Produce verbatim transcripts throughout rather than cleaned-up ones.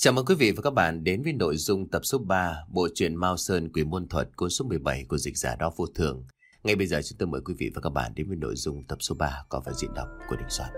Chào mừng quý vị và các bạn đến với nội dung tập số ba bộ truyện Mao Sơn Quỷ Môn Thuật cuốn số mười bảy của dịch giả Đao Vô Thường. Ngay bây giờ chúng tôi mời quý vị và các bạn đến với nội dung tập số ba có phần diễn đọc của Đình Soạn.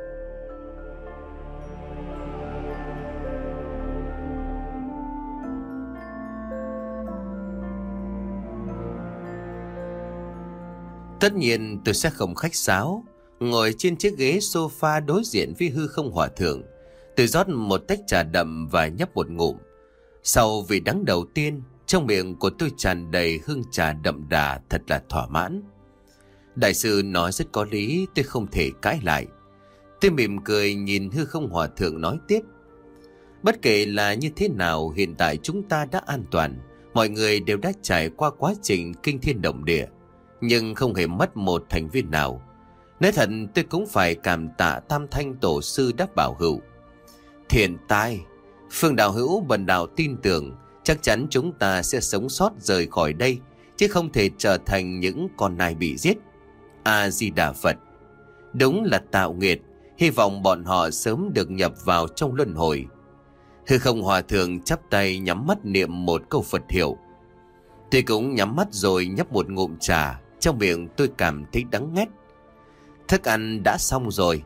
Tất nhiên tôi sẽ không khách sáo, ngồi trên chiếc ghế sofa đối diện với hư không hòa thượng. Tôi rót một tách trà đậm và nhấp một ngụm. Sau vị đắng đầu tiên, trong miệng của tôi tràn đầy hương trà đậm đà, thật là thỏa mãn. Đại sư nói rất có lý, tôi không thể cãi lại. Tôi mỉm cười nhìn hư không hòa thượng nói tiếp. Bất kể là như thế nào, hiện tại chúng ta đã an toàn. Mọi người đều đã trải qua quá trình kinh thiên động địa, nhưng không hề mất một thành viên nào. Nói thật, tôi cũng phải cảm tạ Tam Thanh Tổ sư đã bảo hữu. Thiện tai, Phương đạo hữu bần đạo tin tưởng chắc chắn chúng ta sẽ sống sót rời khỏi đây, chứ không thể trở thành những con nai bị giết. A-di-đà Phật. Đúng là tạo nghiệt, hy vọng bọn họ sớm được nhập vào trong luân hồi. Hư không hòa thượng chắp tay nhắm mắt niệm một câu Phật hiệu. Tôi cũng nhắm mắt rồi nhấp một ngụm trà, trong miệng tôi cảm thấy đắng ngắt. Thức ăn đã xong rồi.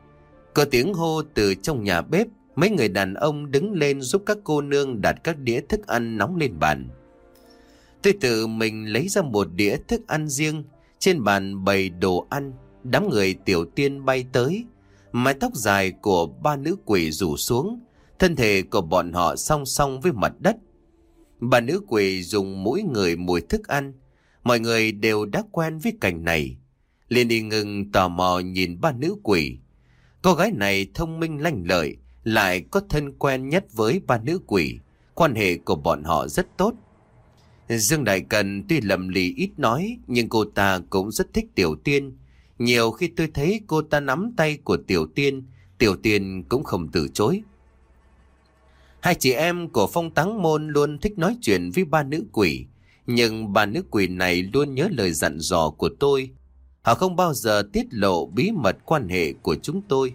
Có tiếng hô từ trong nhà bếp. Mấy người đàn ông đứng lên giúp các cô nương đặt các đĩa thức ăn nóng lên bàn. Tôi tự mình lấy ra một đĩa thức ăn riêng. Trên bàn bày đồ ăn. Đám người tiểu tiên bay tới. Mái tóc dài của ba nữ quỷ rủ xuống. Thân thể của bọn họ song song với mặt đất. Ba nữ quỷ dùng mỗi người mùi thức ăn. Mọi người đều đã quen với cảnh này. Liên Y Ngưng tò mò nhìn ba nữ quỷ. Cô gái này thông minh lanh lợi, lại có thân quen nhất với ba nữ quỷ. Quan hệ của bọn họ rất tốt. Dương Đại Cần tuy lầm lì ít nói, nhưng cô ta cũng rất thích Tiểu Tiên. Nhiều khi tôi thấy cô ta nắm tay của Tiểu Tiên, Tiểu Tiên cũng không từ chối. Hai chị em của Phong Táng Môn luôn thích nói chuyện với ba nữ quỷ, nhưng ba nữ quỷ này luôn nhớ lời dặn dò của tôi. Họ không bao giờ tiết lộ bí mật quan hệ của chúng tôi.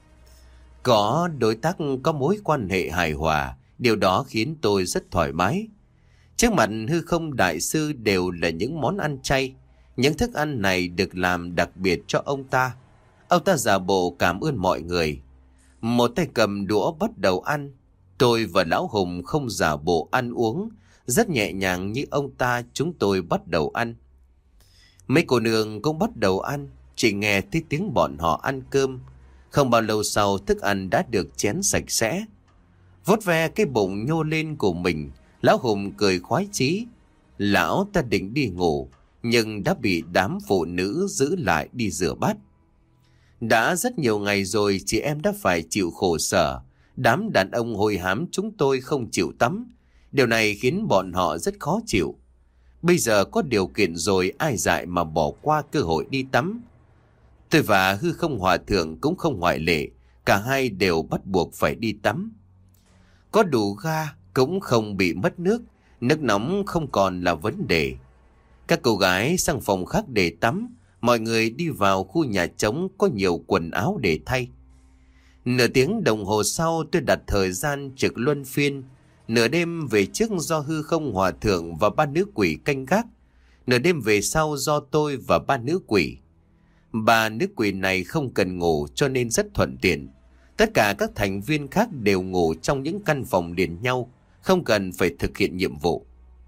Có đối tác có mối quan hệ hài hòa, điều đó khiến tôi rất thoải mái. Trước mặt hư không đại sư đều là những món ăn chay. Những thức ăn này được làm đặc biệt cho ông ta. Ông ta giả bộ cảm ơn mọi người. Một tay cầm đũa bắt đầu ăn. Tôi và Lão Hùng không giả bộ ăn uống. Rất nhẹ nhàng như ông ta, chúng tôi bắt đầu ăn. Mấy cô nương cũng bắt đầu ăn. Chỉ nghe thấy tiếng bọn họ ăn cơm. Không bao lâu sau, thức ăn đã được chén sạch sẽ. Vuốt ve cái bụng nhô lên của mình, Lão Hùng cười khoái chí. Lão ta định đi ngủ, nhưng đã bị đám phụ nữ giữ lại đi rửa bát. Đã rất nhiều ngày rồi chị em đã phải chịu khổ sở. Đám đàn ông hôi hám chúng tôi không chịu tắm. Điều này khiến bọn họ rất khó chịu. Bây giờ có điều kiện rồi, ai dại mà bỏ qua cơ hội đi tắm. Tôi và hư không hòa thượng cũng không ngoại lệ. Cả hai đều bắt buộc phải đi tắm. Có đủ ga cũng không bị mất nước. Nước nóng không còn là vấn đề. Các cô gái sang phòng khác để tắm. Mọi người đi vào khu nhà trống có nhiều quần áo để thay. Nửa tiếng đồng hồ sau, tôi đặt thời gian trực luân phiên. Nửa đêm về trước do hư không hòa thượng và ba nữ quỷ canh gác. Nửa đêm về sau do tôi và ba nữ quỷ. Ba nữ quỷ này không cần ngủ cho nên rất thuận tiện. Tất cả các thành viên khác đều ngủ trong những căn phòng liền nhau, không cần phải thực hiện nhiệm vụ.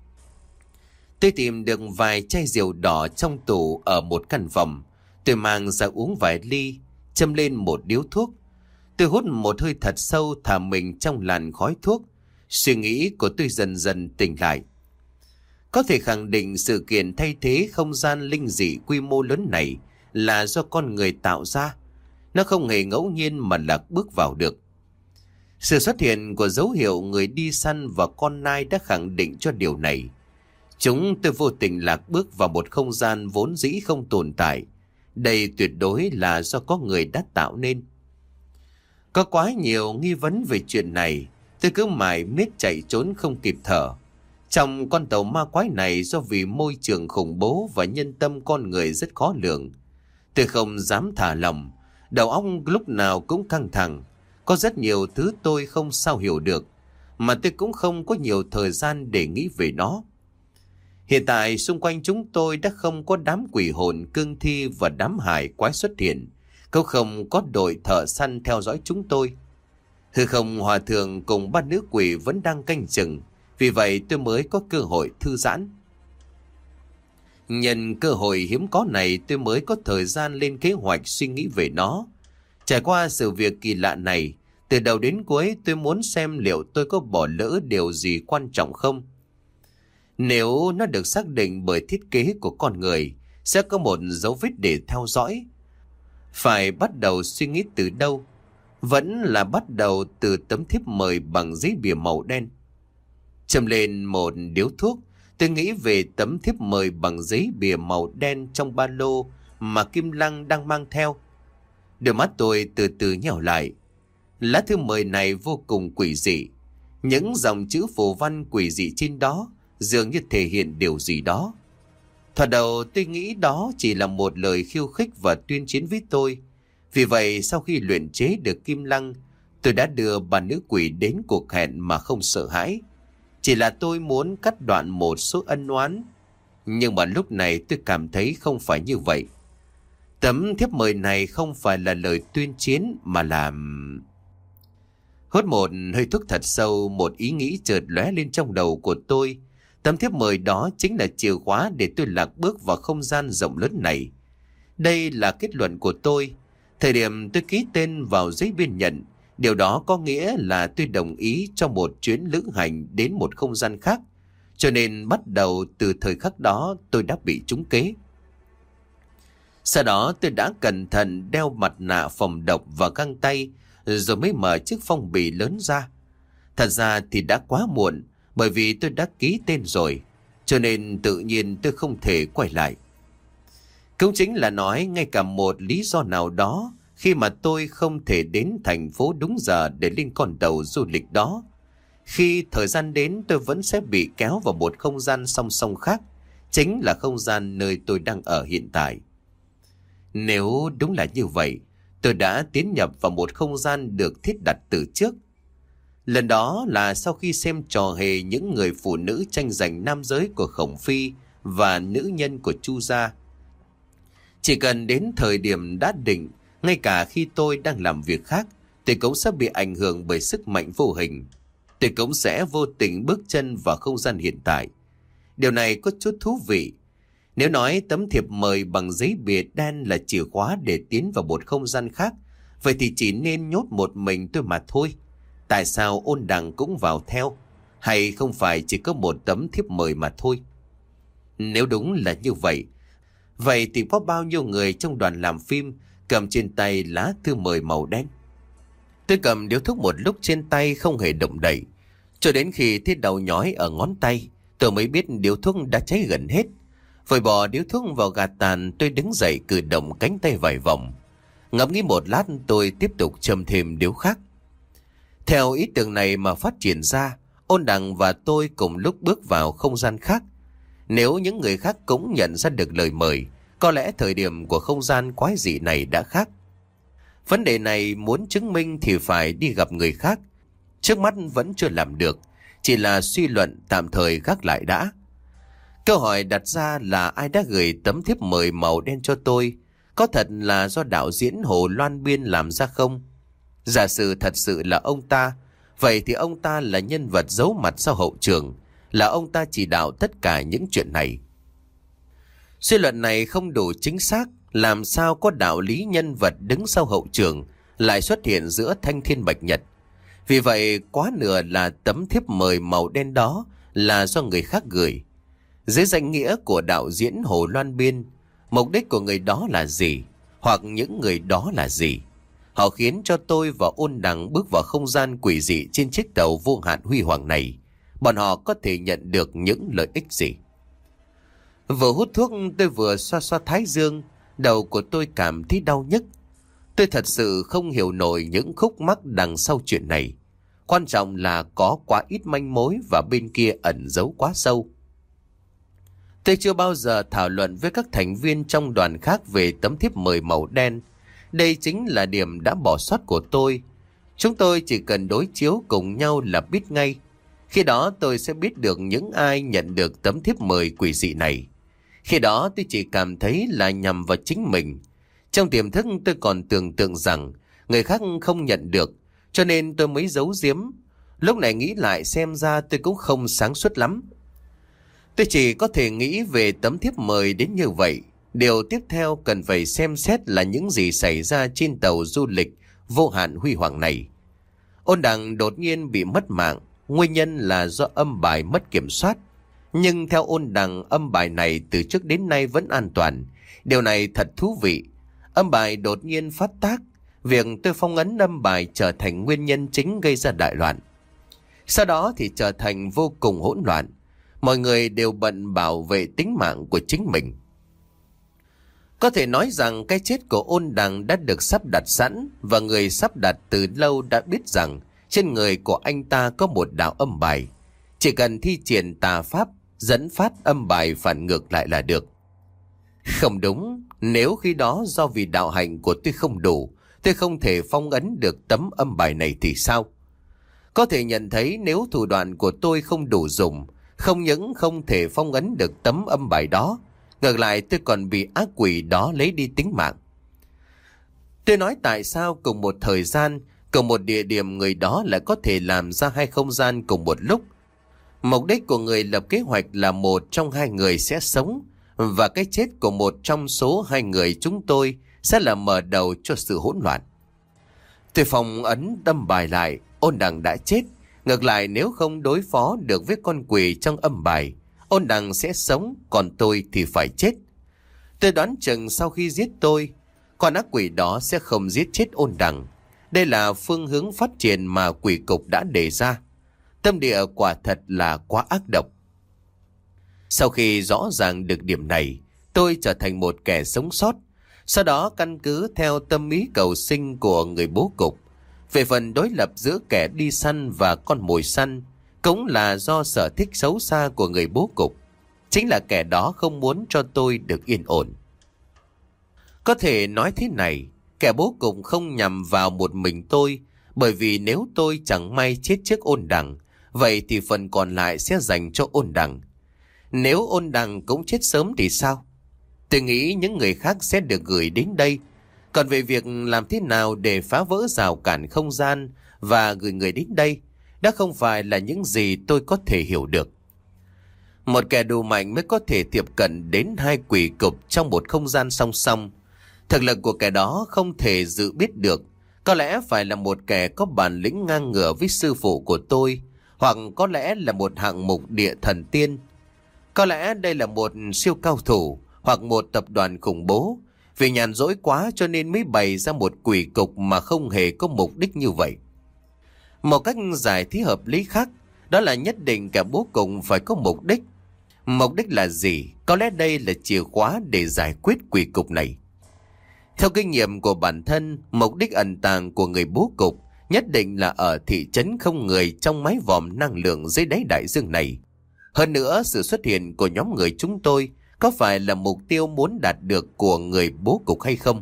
Tôi tìm được vài chai rượu đỏ trong tủ ở một căn phòng. Tôi mang ra uống vài ly, châm lên một điếu thuốc. Tôi hút một hơi thật sâu, thả mình trong làn khói thuốc. Suy nghĩ của tôi dần dần tỉnh lại. Có thể khẳng định sự kiện thay thế không gian linh dị quy mô lớn này là do con người tạo ra. Nó không hề ngẫu nhiên mà lạc bước vào được. Sự xuất hiện của dấu hiệu người đi săn và con nai đã khẳng định cho điều này. Chúng tôi vô tình lạc bước vào một không gian vốn dĩ không tồn tại. Đây tuyệt đối là do có người đã tạo nên. Có quá nhiều nghi vấn về chuyện này. Tôi cứ mải miết chạy trốn không kịp thở. Trong con tàu ma quái này, do vì môi trường khủng bố và nhân tâm con người rất khó lường, tôi không dám thả lỏng. Đầu óc lúc nào cũng căng thẳng. Có rất nhiều thứ tôi không sao hiểu được. mà tôi cũng không có nhiều thời gian để nghĩ về nó. Hiện tại xung quanh chúng tôi đã không có đám quỷ hồn cương thi và đám hải quái xuất hiện, cũng không có đội thợ săn theo dõi chúng tôi. Hư Không Hòa Thượng cùng ba nữ quỷ vẫn đang canh chừng, vì vậy tôi mới có cơ hội thư giãn. Nhân cơ hội hiếm có này, tôi mới có thời gian lên kế hoạch suy nghĩ về nó. Trải qua sự việc kỳ lạ này, từ đầu đến cuối tôi muốn xem liệu tôi có bỏ lỡ điều gì quan trọng không. Nếu nó được xác định bởi thiết kế của con người, sẽ có một dấu vết để theo dõi. Phải bắt đầu suy nghĩ từ đâu? Vẫn là bắt đầu từ tấm thiếp mời bằng giấy bìa màu đen. Châm lên một điếu thuốc, tôi nghĩ về tấm thiếp mời bằng giấy bìa màu đen trong ba lô mà Kim Lăng đang mang theo. Đôi mắt tôi từ từ nheo lại. Lá thư mời này vô cùng quỷ dị. Những dòng chữ phù văn quỷ dị trên đó dường như thể hiện điều gì đó. Thoạt đầu tôi nghĩ đó chỉ là một lời khiêu khích và tuyên chiến với tôi. Vì vậy sau khi luyện chế được Kim Lăng, tôi đã đưa bà nữ quỷ đến cuộc hẹn mà không sợ hãi. Chỉ là tôi muốn cắt đoạn một số ân oán. Nhưng mà lúc này tôi cảm thấy không phải như vậy. Tấm thiếp mời này không phải là lời tuyên chiến mà là... Hốt một hơi thuốc thật sâu, một ý nghĩ chợt lóe lên trong đầu của tôi. Tấm thiếp mời đó chính là chìa khóa để tôi lạc bước vào không gian rộng lớn này. Đây là kết luận của tôi. Thời điểm tôi ký tên vào giấy biên nhận, điều đó có nghĩa là tôi đồng ý cho một chuyến lữ hành đến một không gian khác. Cho nên bắt đầu từ thời khắc đó tôi đã bị trúng kế. Sau đó tôi đã cẩn thận đeo mặt nạ phòng độc và găng tay, rồi mới mở chiếc phong bì lớn ra. Thật ra thì đã quá muộn, bởi vì tôi đã ký tên rồi, cho nên tự nhiên tôi không thể quay lại. Cũng chính là nói ngay cả một lý do nào đó, khi mà tôi không thể đến thành phố đúng giờ để lên con tàu du lịch đó, khi thời gian đến tôi vẫn sẽ bị kéo vào một không gian song song khác, chính là không gian nơi tôi đang ở hiện tại. Nếu đúng là như vậy, tôi đã tiến nhập vào một không gian được thiết đặt từ trước. Lần đó là sau khi xem trò hề những người phụ nữ tranh giành nam giới của Khổng Phi và nữ nhân của Chu Gia. Chỉ cần đến thời điểm đã định, ngay cả khi tôi đang làm việc khác, tôi cũng sẽ bị ảnh hưởng bởi sức mạnh vô hình. Tôi cũng sẽ vô tình bước chân vào không gian hiện tại. Điều này có chút thú vị. Nếu nói tấm thiệp mời bằng giấy bìa đen là chìa khóa để tiến vào một không gian khác, vậy thì chỉ nên nhốt một mình tôi mà thôi. Tại sao Ôn Đằng cũng vào theo? Hay không phải chỉ có một tấm thiếp mời mà thôi? Nếu đúng là như vậy, vậy thì có bao nhiêu người trong đoàn làm phim cầm trên tay lá thư mời màu đen? Tôi cầm điếu thuốc một lúc trên tay không hề động đậy. Cho đến khi thấy đầu nhói ở ngón tay, tôi mới biết điếu thuốc đã cháy gần hết. Vội bỏ điếu thuốc vào gạt tàn, tôi đứng dậy cử động cánh tay vài vòng. Ngẫm nghĩ một lát, tôi tiếp tục châm thêm điếu khác. Theo ý tưởng này mà phát triển ra, Ôn Đằng và tôi cùng lúc bước vào không gian khác. Nếu những người khác cũng nhận ra được lời mời, có lẽ thời điểm của không gian quái dị này đã khác. Vấn đề này muốn chứng minh thì phải đi gặp người khác. Trước mắt vẫn chưa làm được, chỉ là suy luận tạm thời gác lại đã. Câu hỏi đặt ra là ai đã gửi tấm thiếp mời màu đen cho tôi? Có thật là do đạo diễn Hồ Loan Biên làm ra không? Giả sử thật sự là ông ta, vậy thì ông ta là nhân vật giấu mặt sau hậu trường, là ông ta chỉ đạo tất cả những chuyện này. Suy luận này không đủ chính xác, làm sao có đạo lý nhân vật đứng sau hậu trường lại xuất hiện giữa thanh thiên bạch nhật. Vì vậy quá nửa là tấm thiếp mời màu đen đó là do người khác gửi. Dưới danh nghĩa của đạo diễn Hồ Loan Biên, mục đích của người đó là gì? Hoặc những người đó là gì? Họ khiến cho tôi và Ôn Đằng bước vào không gian quỷ dị trên chiếc tàu vô hạn huy hoàng này. Bọn họ có thể nhận được những lợi ích gì? Vừa hút thuốc tôi vừa xoa xoa thái dương, đầu của tôi cảm thấy đau nhức. Tôi thật sự không hiểu nổi những khúc mắc đằng sau chuyện này. Quan trọng là có quá ít manh mối và bên kia ẩn giấu quá sâu. Tôi chưa bao giờ thảo luận với các thành viên trong đoàn khác về tấm thiếp mời màu đen. Đây chính là điểm đã bỏ sót của tôi. Chúng tôi chỉ cần đối chiếu cùng nhau là biết ngay. Khi đó tôi sẽ biết được những ai nhận được tấm thiếp mời quỷ dị này. Khi đó tôi chỉ cảm thấy là nhằm vào chính mình. Trong tiềm thức tôi còn tưởng tượng rằng người khác không nhận được, cho nên tôi mới giấu giếm. Lúc này nghĩ lại xem ra tôi cũng không sáng suốt lắm. Tôi chỉ có thể nghĩ về tấm thiếp mời đến như vậy. Điều tiếp theo cần phải xem xét là những gì xảy ra trên tàu du lịch vô hạn huy hoàng này. Ôn Đằng đột nhiên bị mất mạng, nguyên nhân là do âm bài mất kiểm soát. Nhưng theo Ôn Đằng, âm bài này từ trước đến nay vẫn an toàn. Điều này thật thú vị. Âm bài đột nhiên phát tác, việc tôi phong ấn âm bài trở thành nguyên nhân chính gây ra đại loạn. Sau đó thì trở thành vô cùng hỗn loạn. Mọi người đều bận bảo vệ tính mạng của chính mình. Có thể nói rằng cái chết của Ôn Đằng đã được sắp đặt sẵn, và người sắp đặt từ lâu đã biết rằng trên người của anh ta có một đạo âm bài. Chỉ cần thi triển tà pháp dẫn phát âm bài phản ngược lại là được. Không đúng, nếu khi đó do vì đạo hạnh của tôi không đủ, tôi không thể phong ấn được tấm âm bài này thì sao? Có thể nhận thấy nếu thủ đoạn của tôi không đủ dùng, không những không thể phong ấn được tấm âm bài đó, ngược lại tôi còn bị ác quỷ đó lấy đi tính mạng. Tôi nói tại sao cùng một thời gian, cùng một địa điểm người đó lại có thể làm ra hai không gian cùng một lúc. Mục đích của người lập kế hoạch là một trong hai người sẽ sống, và cái chết của một trong số hai người chúng tôi sẽ là mở đầu cho sự hỗn loạn. Tôi phong ấn âm bài lại, Ôn Đằng đã chết. Ngược lại nếu không đối phó được với con quỷ trong âm bài, Ôn Đằng sẽ sống, còn tôi thì phải chết. Tôi đoán chừng sau khi giết tôi, con ác quỷ đó sẽ không giết chết Ôn Đằng. Đây là phương hướng phát triển mà quỷ cục đã đề ra. Tâm địa quả thật là quá ác độc. Sau khi rõ ràng được điểm này, tôi trở thành một kẻ sống sót. Sau đó căn cứ theo tâm ý cầu sinh của người bố cục, về phần đối lập giữa kẻ đi săn và con mồi săn, cũng là do sở thích xấu xa của người bố cục. Chính là kẻ đó không muốn cho tôi được yên ổn. Có thể nói thế này, kẻ bố cục không nhằm vào một mình tôi, bởi vì nếu tôi chẳng may chết trước Ôn Đằng, vậy thì phần còn lại sẽ dành cho Ôn Đằng. Nếu Ôn Đằng cũng chết sớm thì sao? Tôi nghĩ những người khác sẽ được gửi đến đây. Còn về việc làm thế nào để phá vỡ rào cản không gian và gửi người đến đây, đã không phải là những gì tôi có thể hiểu được. Một kẻ đủ mạnh mới có thể tiếp cận đến hai quỷ cục trong một không gian song song. Thực lực của kẻ đó không thể dự biết được. Có lẽ phải là một kẻ có bản lĩnh ngang ngửa với sư phụ của tôi, hoặc có lẽ là một hạng mục địa thần tiên. Có lẽ đây là một siêu cao thủ, hoặc một tập đoàn khủng bố. Vì nhàn rỗi quá cho nên mới bày ra một quỷ cục mà không hề có mục đích như vậy. Một cách giải thích hợp lý khác, đó là nhất định cả bố cục phải có mục đích. Mục đích là gì? Có lẽ đây là chìa khóa để giải quyết quỷ cục này. Theo kinh nghiệm của bản thân, mục đích ẩn tàng của người bố cục nhất định là ở thị trấn không người trong mái vòm năng lượng dưới đáy đại dương này. Hơn nữa, sự xuất hiện của nhóm người chúng tôi có phải là mục tiêu muốn đạt được của người bố cục hay không?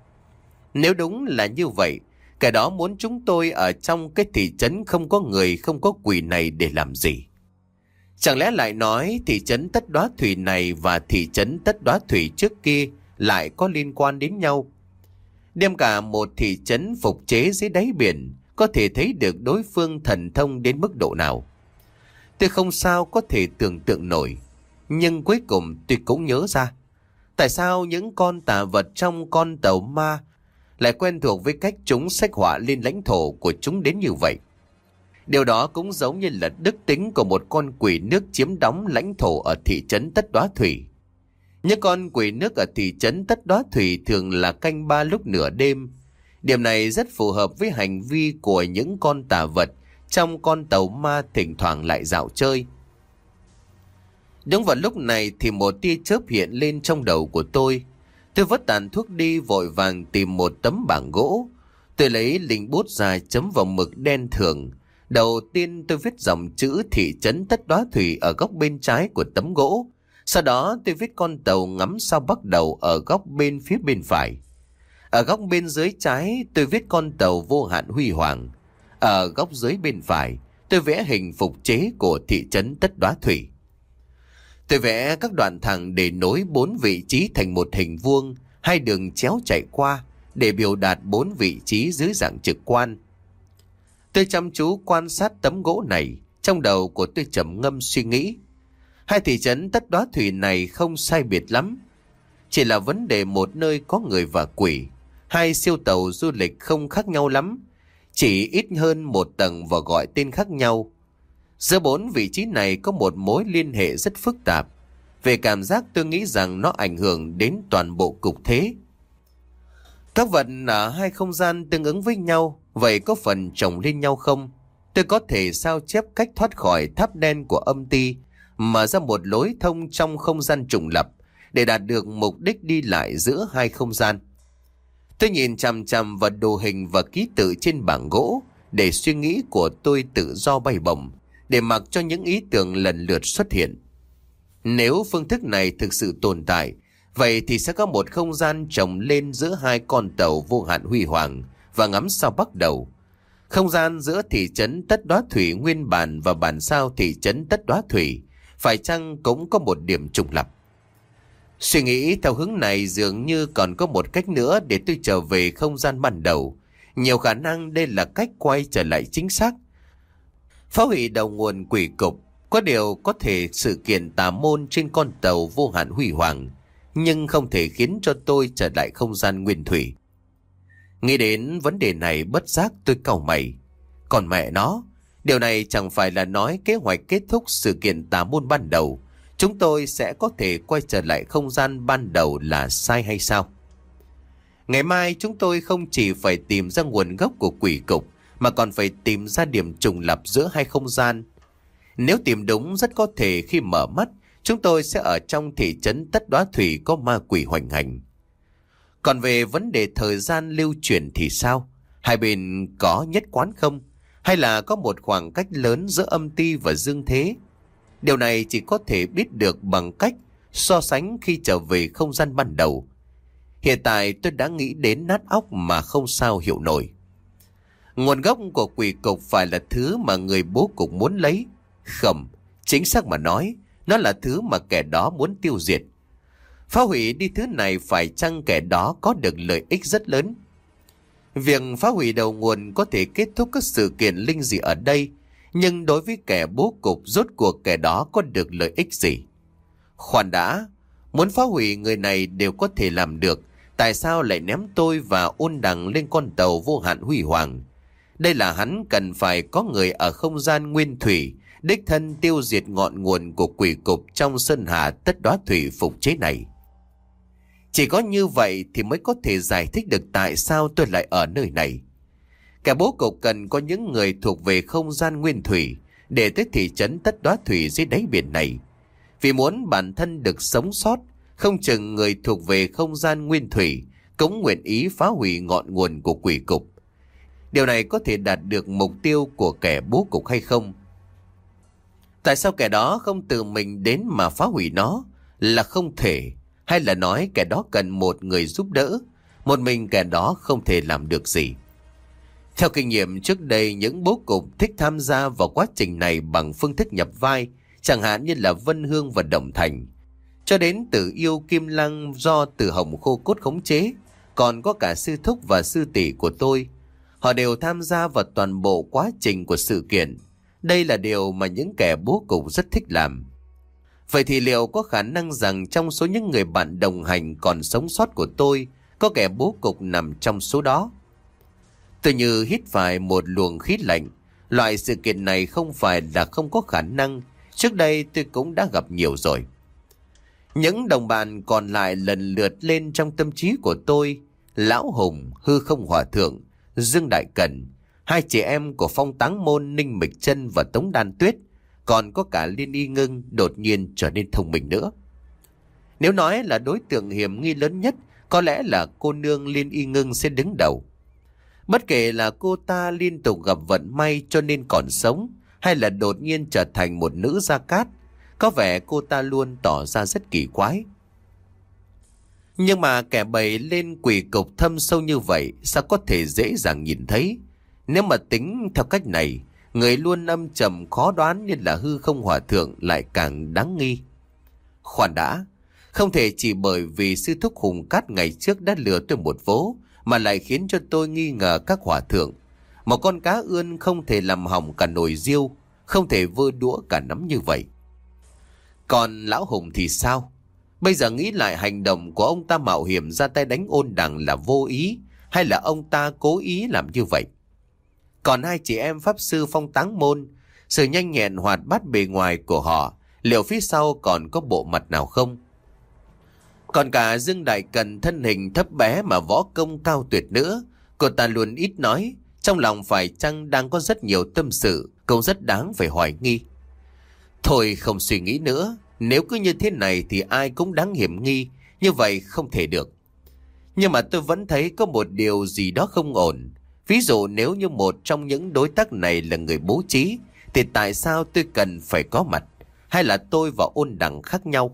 Nếu đúng là như vậy, kẻ đó muốn chúng tôi ở trong cái thị trấn không có người không có quỷ này để làm gì? Chẳng lẽ lại nói thị trấn Tất Đóa Thủy này và thị trấn Tất Đóa Thủy trước kia lại có liên quan đến nhau? Đem cả một thị trấn phục chế dưới đáy biển, có thể thấy được đối phương thần thông đến mức độ nào. Tôi không sao có thể tưởng tượng nổi. Nhưng cuối cùng tôi cũng nhớ ra, tại sao những con tà vật trong con tàu ma lại quen thuộc với cách chúng xách họa lên lãnh thổ của chúng đến như vậy. Điều đó cũng giống như là đức tính của một con quỷ nước chiếm đóng lãnh thổ ở thị trấn Tất Đóa Thủy. Những con quỷ nước ở thị trấn Tất Đóa Thủy thường là canh ba lúc nửa đêm. Điểm này rất phù hợp với hành vi của những con tà vật trong con tàu ma thỉnh thoảng lại dạo chơi. Đúng vào lúc này thì một tia chớp hiện lên trong đầu của tôi. Tôi vứt tàn thuốc đi, vội vàng tìm một tấm bảng gỗ. Tôi lấy linh bút ra chấm vào mực đen thường. Đầu tiên tôi viết dòng chữ thị trấn Tất Đóa Thủy ở góc bên trái của tấm gỗ. Sau đó tôi viết con tàu ngắm sao bắc đầu ở góc bên phía bên phải. Ở góc bên dưới trái tôi viết con tàu vô hạn huy hoàng. Ở góc dưới bên phải tôi vẽ hình phục chế của thị trấn Tất Đóa Thủy. Tôi vẽ các đoạn thẳng để nối bốn vị trí thành một hình vuông, hai đường chéo chạy qua để biểu đạt bốn vị trí dưới dạng trực quan. Tôi chăm chú quan sát tấm gỗ này, trong đầu của tôi trầm ngâm suy nghĩ. Hai thị trấn Tất Đóa Thủy này không sai biệt lắm, chỉ là vấn đề một nơi có người và quỷ. Hai siêu tàu du lịch không khác nhau lắm, chỉ ít hơn một tầng và gọi tên khác nhau. Giữa bốn vị trí này có một mối liên hệ rất phức tạp. Về cảm giác tôi nghĩ rằng nó ảnh hưởng đến toàn bộ cục thế. Các vật ở hai không gian tương ứng với nhau, vậy có phần chồng lên nhau không? Tôi có thể sao chép cách thoát khỏi tháp đen của âm ty, mở ra một lối thông trong không gian trùng lập để đạt được mục đích đi lại giữa hai không gian. Tôi nhìn chằm chằm vào đồ hình và ký tự trên bảng gỗ để suy nghĩ của tôi tự do bay bổng, để mặc cho những ý tưởng lần lượt xuất hiện. Nếu phương thức này thực sự tồn tại, vậy thì sẽ có một không gian chồng lên giữa hai con tàu vô hạn huy hoàng và ngắm sao bắt đầu. Không gian giữa thị trấn Tất Đóa Thủy nguyên bản và bản sao thị trấn Tất Đóa Thủy phải chăng cũng có một điểm trùng lập. Suy nghĩ theo hướng này dường như còn có một cách nữa để tôi trở về không gian ban đầu. Nhiều khả năng đây là cách quay trở lại chính xác. Phá hủy đầu nguồn quỷ cục, có điều có thể sự kiện tà môn trên con tàu vô hạn huy hoàng, nhưng không thể khiến cho tôi trở lại không gian nguyên thủy. Nghĩ đến vấn đề này bất giác tôi cau mày. Còn mẹ nó, điều này chẳng phải là nói kế hoạch kết thúc sự kiện tà môn ban đầu, chúng tôi sẽ có thể quay trở lại không gian ban đầu là sai hay sao? Ngày mai chúng tôi không chỉ phải tìm ra nguồn gốc của quỷ cục, mà còn phải tìm ra điểm trùng lập giữa hai không gian. Nếu tìm đúng, rất có thể khi mở mắt, chúng tôi sẽ ở trong thị trấn Tất Đóa Thủy có ma quỷ hoành hành. Còn về vấn đề thời gian lưu chuyển thì sao? Hai bên có nhất quán không? Hay là có một khoảng cách lớn giữa âm ty và dương thế? Điều này chỉ có thể biết được bằng cách so sánh khi trở về không gian ban đầu. Hiện tại tôi đã nghĩ đến nát óc mà không sao hiểu nổi. Nguồn gốc của quỷ cục phải là thứ mà người bố cục muốn lấy? Không, chính xác mà nói, nó là thứ mà kẻ đó muốn tiêu diệt. Phá hủy đi thứ này phải chăng kẻ đó có được lợi ích rất lớn? Việc phá hủy đầu nguồn có thể kết thúc các sự kiện linh dị ở đây, nhưng đối với kẻ bố cục rốt cuộc kẻ đó có được lợi ích gì? Khoan đã, muốn phá hủy người này đều có thể làm được, tại sao lại ném tôi và ôn đằng lên con tàu vô hạn huy hoàng? Đây là hắn cần phải có người ở không gian nguyên thủy, đích thân tiêu diệt ngọn nguồn của quỷ cục trong sơn hà Tất Đóa Thủy phục chế này. Chỉ có như vậy thì mới có thể giải thích được tại sao tôi lại ở nơi này. Kẻ bố cục cần có những người thuộc về không gian nguyên thủy để tới thị trấn Tất Đóa Thủy dưới đáy biển này. Vì muốn bản thân được sống sót, không chừng người thuộc về không gian nguyên thủy cũng nguyện ý phá hủy ngọn nguồn của quỷ cục. Điều này có thể đạt được mục tiêu của kẻ bố cục hay không? Tại sao kẻ đó không tự mình đến mà phá hủy nó? Là không thể, hay là nói kẻ đó cần một người giúp đỡ, một mình kẻ đó không thể làm được gì? Theo kinh nghiệm trước đây, những bố cục thích tham gia vào quá trình này bằng phương thức nhập vai, chẳng hạn như là Vân Hương và Đồng Thành, cho đến Tử Yêu Kim Lăng do Từ Hồng Khô Cốt khống chế, còn có cả sư thúc và sư tỷ của tôi. Họ đều tham gia vào toàn bộ quá trình của sự kiện. Đây là điều mà những kẻ bố cục rất thích làm. Vậy thì liệu có khả năng rằng trong số những người bạn đồng hành còn sống sót của tôi, có kẻ bố cục nằm trong số đó? Tôi như hít phải một luồng khí lạnh. Loại sự kiện này không phải là không có khả năng. Trước đây tôi cũng đã gặp nhiều rồi. Những đồng bạn còn lại lần lượt lên trong tâm trí của tôi. Lão Hùng, Hư Không Hòa Thượng, Dương Đại Cẩn, hai chị em của Phong Táng Môn Ninh Mịch Chân và Tống Đan Tuyết, còn có cả Liên Y Ngưng đột nhiên trở nên thông minh nữa. Nếu nói là đối tượng hiểm nghi lớn nhất, có lẽ là cô nương Liên Y Ngưng sẽ đứng đầu. Bất kể là cô ta liên tục gặp vận may cho nên còn sống, hay là đột nhiên trở thành một nữ gia cát, có vẻ cô ta luôn tỏ ra rất kỳ quái. Nhưng mà kẻ bày lên quỷ cục thâm sâu như vậy sao có thể dễ dàng nhìn thấy? Nếu mà tính theo cách này, Người luôn âm trầm khó đoán như là Hư Không Hòa Thượng lại càng đáng nghi. Khoan đã, không thể chỉ bởi vì sư thúc Hùng Cát ngày trước đã lừa tôi một vố mà lại khiến cho tôi nghi ngờ các hòa thượng. Một con cá ươn không thể làm hỏng cả nồi riêu, không thể vơ đũa cả nắm như vậy. Còn lão Hùng thì sao? Bây giờ nghĩ lại hành động của ông ta mạo hiểm ra tay đánh Ôn Đằng là vô ý, hay là ông ta cố ý làm như vậy? Còn hai chị em pháp sư Phong Táng Môn, sự nhanh nhẹn hoạt bát bề ngoài của họ, liệu phía sau còn có bộ mặt nào không? Còn cả Dương Đại Cần thân hình thấp bé mà võ công cao tuyệt nữa, cô ta luôn ít nói, trong lòng phải chăng đang có rất nhiều tâm sự, cũng rất đáng phải hoài nghi. Thôi không suy nghĩ nữa, nếu cứ như thế này thì ai cũng đáng hiểm nghi, như vậy không thể được. Nhưng mà tôi vẫn thấy có một điều gì đó không ổn. Ví dụ nếu như một trong những đối tác này là người bố trí, thì tại sao tôi cần phải có mặt? Hay là tôi và Ôn Đằng khác nhau?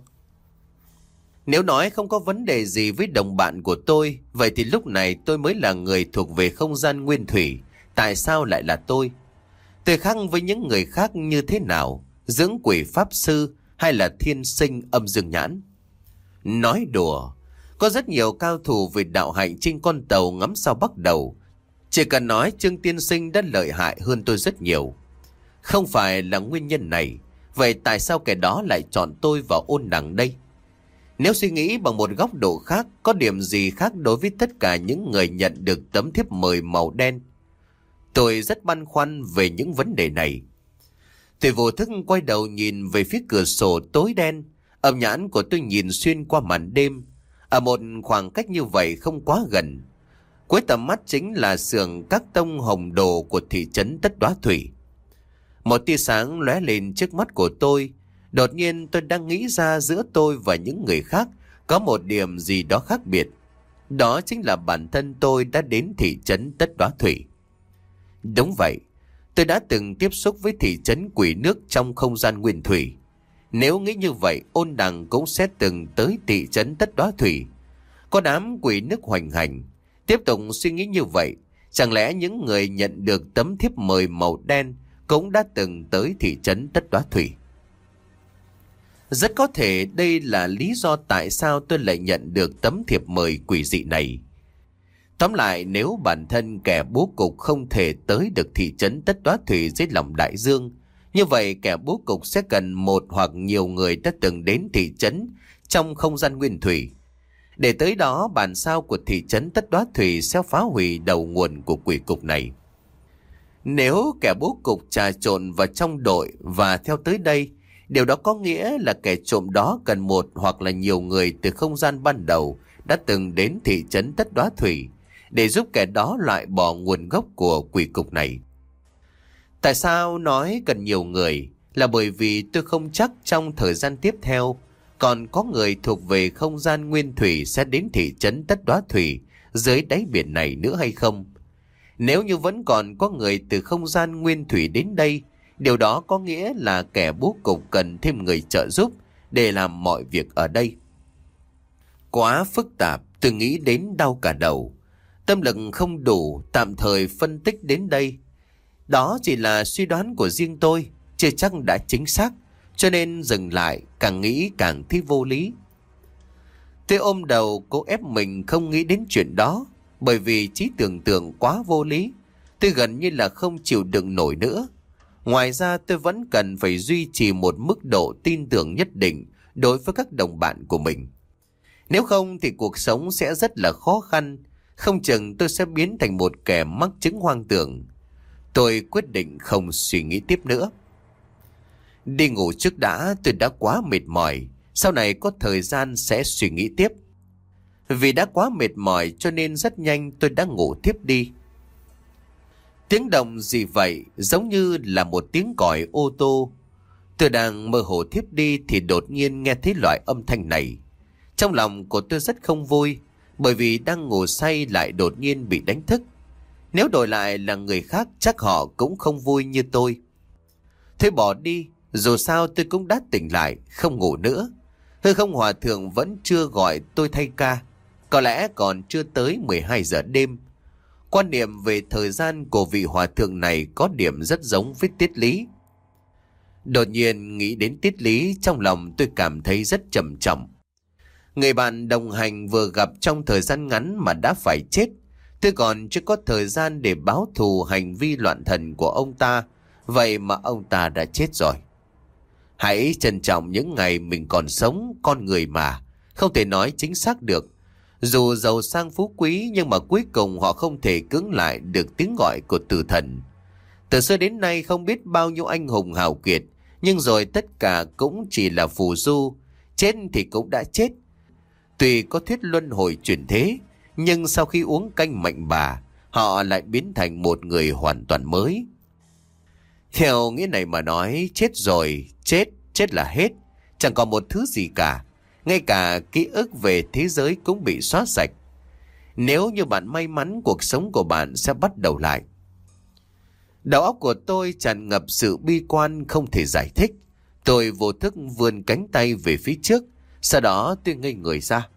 Nếu nói không có vấn đề gì với đồng bạn của tôi, vậy thì lúc này tôi mới là người thuộc về không gian nguyên thủy. Tại sao lại là tôi? Tôi khác với những người khác như thế nào? Dưỡng quỷ pháp sư hay là thiên sinh âm dương nhãn? Nói đùa, có rất nhiều cao thủ về đạo hạnh trên con tàu ngắm sao bắt đầu. Chỉ cần nói Trương Tiên Sinh đã lợi hại hơn tôi rất nhiều. Không phải là nguyên nhân này, vậy tại sao kẻ đó lại chọn tôi và Ôn Đằng đây? Nếu suy nghĩ bằng một góc độ khác, có điểm gì khác đối với tất cả những người nhận được tấm thiếp mời màu đen? Tôi rất băn khoăn về những vấn đề này. Tôi vô thức quay đầu nhìn về phía cửa sổ tối đen. Âm nhãn của tôi nhìn xuyên qua màn đêm. Ở một khoảng cách như vậy không quá gần, cuối tầm mắt chính là xưởng các tông hồng đồ của thị trấn Tất Đóa Thủy. Một tia sáng lóe lên trước mắt của tôi. Đột nhiên tôi đang nghĩ ra giữa tôi và những người khác có một điểm gì đó khác biệt. Đó chính là bản thân tôi đã đến thị trấn Tất Đóa Thủy. Đúng vậy, tôi đã từng tiếp xúc với thị trấn quỷ nước trong không gian nguyên thủy. Nếu nghĩ như vậy, Ôn Đằng cũng sẽ từng tới thị trấn Tất Đóa Thủy. Có đám quỷ nước hoành hành. Tiếp tục suy nghĩ như vậy, chẳng lẽ những người nhận được tấm thiếp mời màu đen cũng đã từng tới thị trấn Tất Đóa Thủy? Rất có thể đây là lý do tại sao tôi lại nhận được tấm thiệp mời quỷ dị này. Tóm lại, nếu bản thân kẻ bố cục không thể tới được thị trấn Tất Đóa Thủy dưới lòng đại dương, như vậy kẻ bố cục sẽ cần một hoặc nhiều người đã từng đến thị trấn trong không gian nguyên thủy. Để tới đó, bản sao của thị trấn Tất Đóa Thủy sẽ phá hủy đầu nguồn của quỷ cục này. Nếu kẻ bố cục trà trộn vào trong đội và theo tới đây, điều đó có nghĩa là kẻ trộm đó cần một hoặc là nhiều người từ không gian ban đầu đã từng đến thị trấn Tất Đóa Thủy để giúp kẻ đó loại bỏ nguồn gốc của quỷ cục này. Tại sao nói cần nhiều người? Là bởi vì tôi không chắc trong thời gian tiếp theo còn có người thuộc về không gian nguyên thủy sẽ đến thị trấn Tất Đóa Thủy dưới đáy biển này nữa hay không. Nếu như vẫn còn có người từ không gian nguyên thủy đến đây, điều đó có nghĩa là kẻ bố cục cần thêm người trợ giúp để làm mọi việc ở đây. Quá phức tạp, tôi nghĩ đến đau cả đầu. Tâm lực không đủ, tạm thời phân tích đến đây. Đó chỉ là suy đoán của riêng tôi, chưa chắc đã chính xác, cho nên dừng lại, càng nghĩ càng thấy vô lý. Tôi ôm đầu cố ép mình không nghĩ đến chuyện đó, bởi vì trí tưởng tượng quá vô lý. Tôi gần như là không chịu đựng nổi nữa. Ngoài ra tôi vẫn cần phải duy trì một mức độ tin tưởng nhất định đối với các đồng bạn của mình. Nếu không thì cuộc sống sẽ rất là khó khăn, không chừng tôi sẽ biến thành một kẻ mắc chứng hoang tưởng. Tôi quyết định không suy nghĩ tiếp nữa. Đi ngủ trước đã, tôi đã quá mệt mỏi, sau này có thời gian sẽ suy nghĩ tiếp. Vì đã quá mệt mỏi cho nên rất nhanh tôi đã ngủ tiếp đi. Tiếng động gì vậy, giống như là một tiếng còi ô tô. Tôi đang mơ hồ thiếp đi thì đột nhiên nghe thấy loại âm thanh này. Trong lòng của tôi rất không vui, bởi vì đang ngủ say lại đột nhiên bị đánh thức. Nếu đổi lại là người khác chắc họ cũng không vui như tôi. Thôi bỏ đi, dù sao tôi cũng đã tỉnh lại, không ngủ nữa. Hư Không Hòa Thượng vẫn chưa gọi tôi thay ca, có lẽ còn chưa tới mười hai giờ đêm. Quan niệm về thời gian của vị hòa thượng này có điểm rất giống với Tiết Lý. Đột nhiên nghĩ đến Tiết Lý, trong lòng tôi cảm thấy rất trầm trọng. Người bạn đồng hành vừa gặp trong thời gian ngắn mà đã phải chết. Tôi còn chưa có thời gian để báo thù hành vi loạn thần của ông ta, vậy mà ông ta đã chết rồi. Hãy trân trọng những ngày mình còn sống, con người mà, không thể nói chính xác được. Dù giàu sang phú quý nhưng mà cuối cùng họ không thể cưỡng lại được tiếng gọi của tử thần. Từ xưa đến nay không biết bao nhiêu anh hùng hào kiệt, nhưng rồi tất cả cũng chỉ là phù du, chết thì cũng đã chết. Tuy có thuyết luân hồi chuyển thế, nhưng sau khi uống canh mạnh bà, họ lại biến thành một người hoàn toàn mới. Theo nghĩa này mà nói, chết rồi, chết, chết là hết, chẳng còn một thứ gì cả. Ngay cả ký ức về thế giới cũng bị xóa sạch. Nếu như bạn may mắn, cuộc sống của bạn sẽ bắt đầu lại. Đầu óc của tôi tràn ngập sự bi quan không thể giải thích. Tôi vô thức vươn cánh tay về phía trước, sau đó tôi ngây người ra.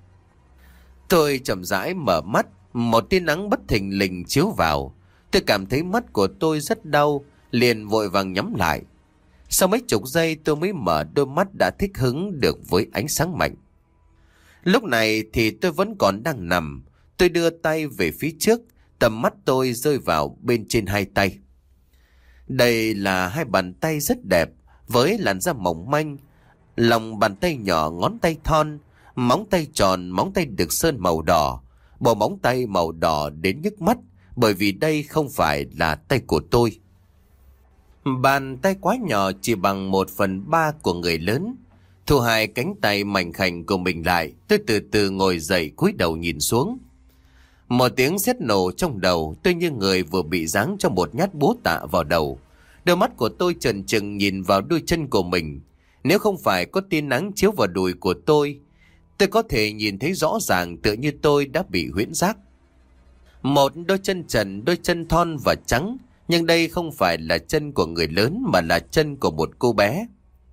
Tôi chậm rãi mở mắt, một tia nắng bất thình lình chiếu vào. Tôi cảm thấy mắt của tôi rất đau, liền vội vàng nhắm lại. Sau mấy chục giây tôi mới mở đôi mắt đã thích hứng được với ánh sáng mạnh. Lúc này thì tôi vẫn còn đang nằm. Tôi đưa tay về phía trước, tầm mắt tôi rơi vào bên trên hai tay. Đây là hai bàn tay rất đẹp, với làn da mỏng manh, lòng bàn tay nhỏ, ngón tay thon, móng tay tròn, móng tay được sơn màu đỏ, bộ móng tay màu đỏ đến nhức mắt, bởi vì đây không phải là tay của tôi. Bàn tay quá nhỏ, chỉ bằng một phần ba của người lớn. Thu hai cánh tay mảnh khảnh của mình lại, tôi từ từ ngồi dậy, cúi đầu nhìn xuống. Một tiếng sét nổ trong đầu, tôi như người vừa bị giáng cho một nhát búa tạ vào đầu. Đôi mắt của tôi trần trừng nhìn vào đôi chân của mình. Nếu không phải có tia nắng chiếu vào đùi của tôi, tôi có thể nhìn thấy rõ ràng tựa như tôi đã bị huyễn giác. Một đôi chân trần, đôi chân thon và trắng, nhưng đây không phải là chân của người lớn mà là chân của một cô bé.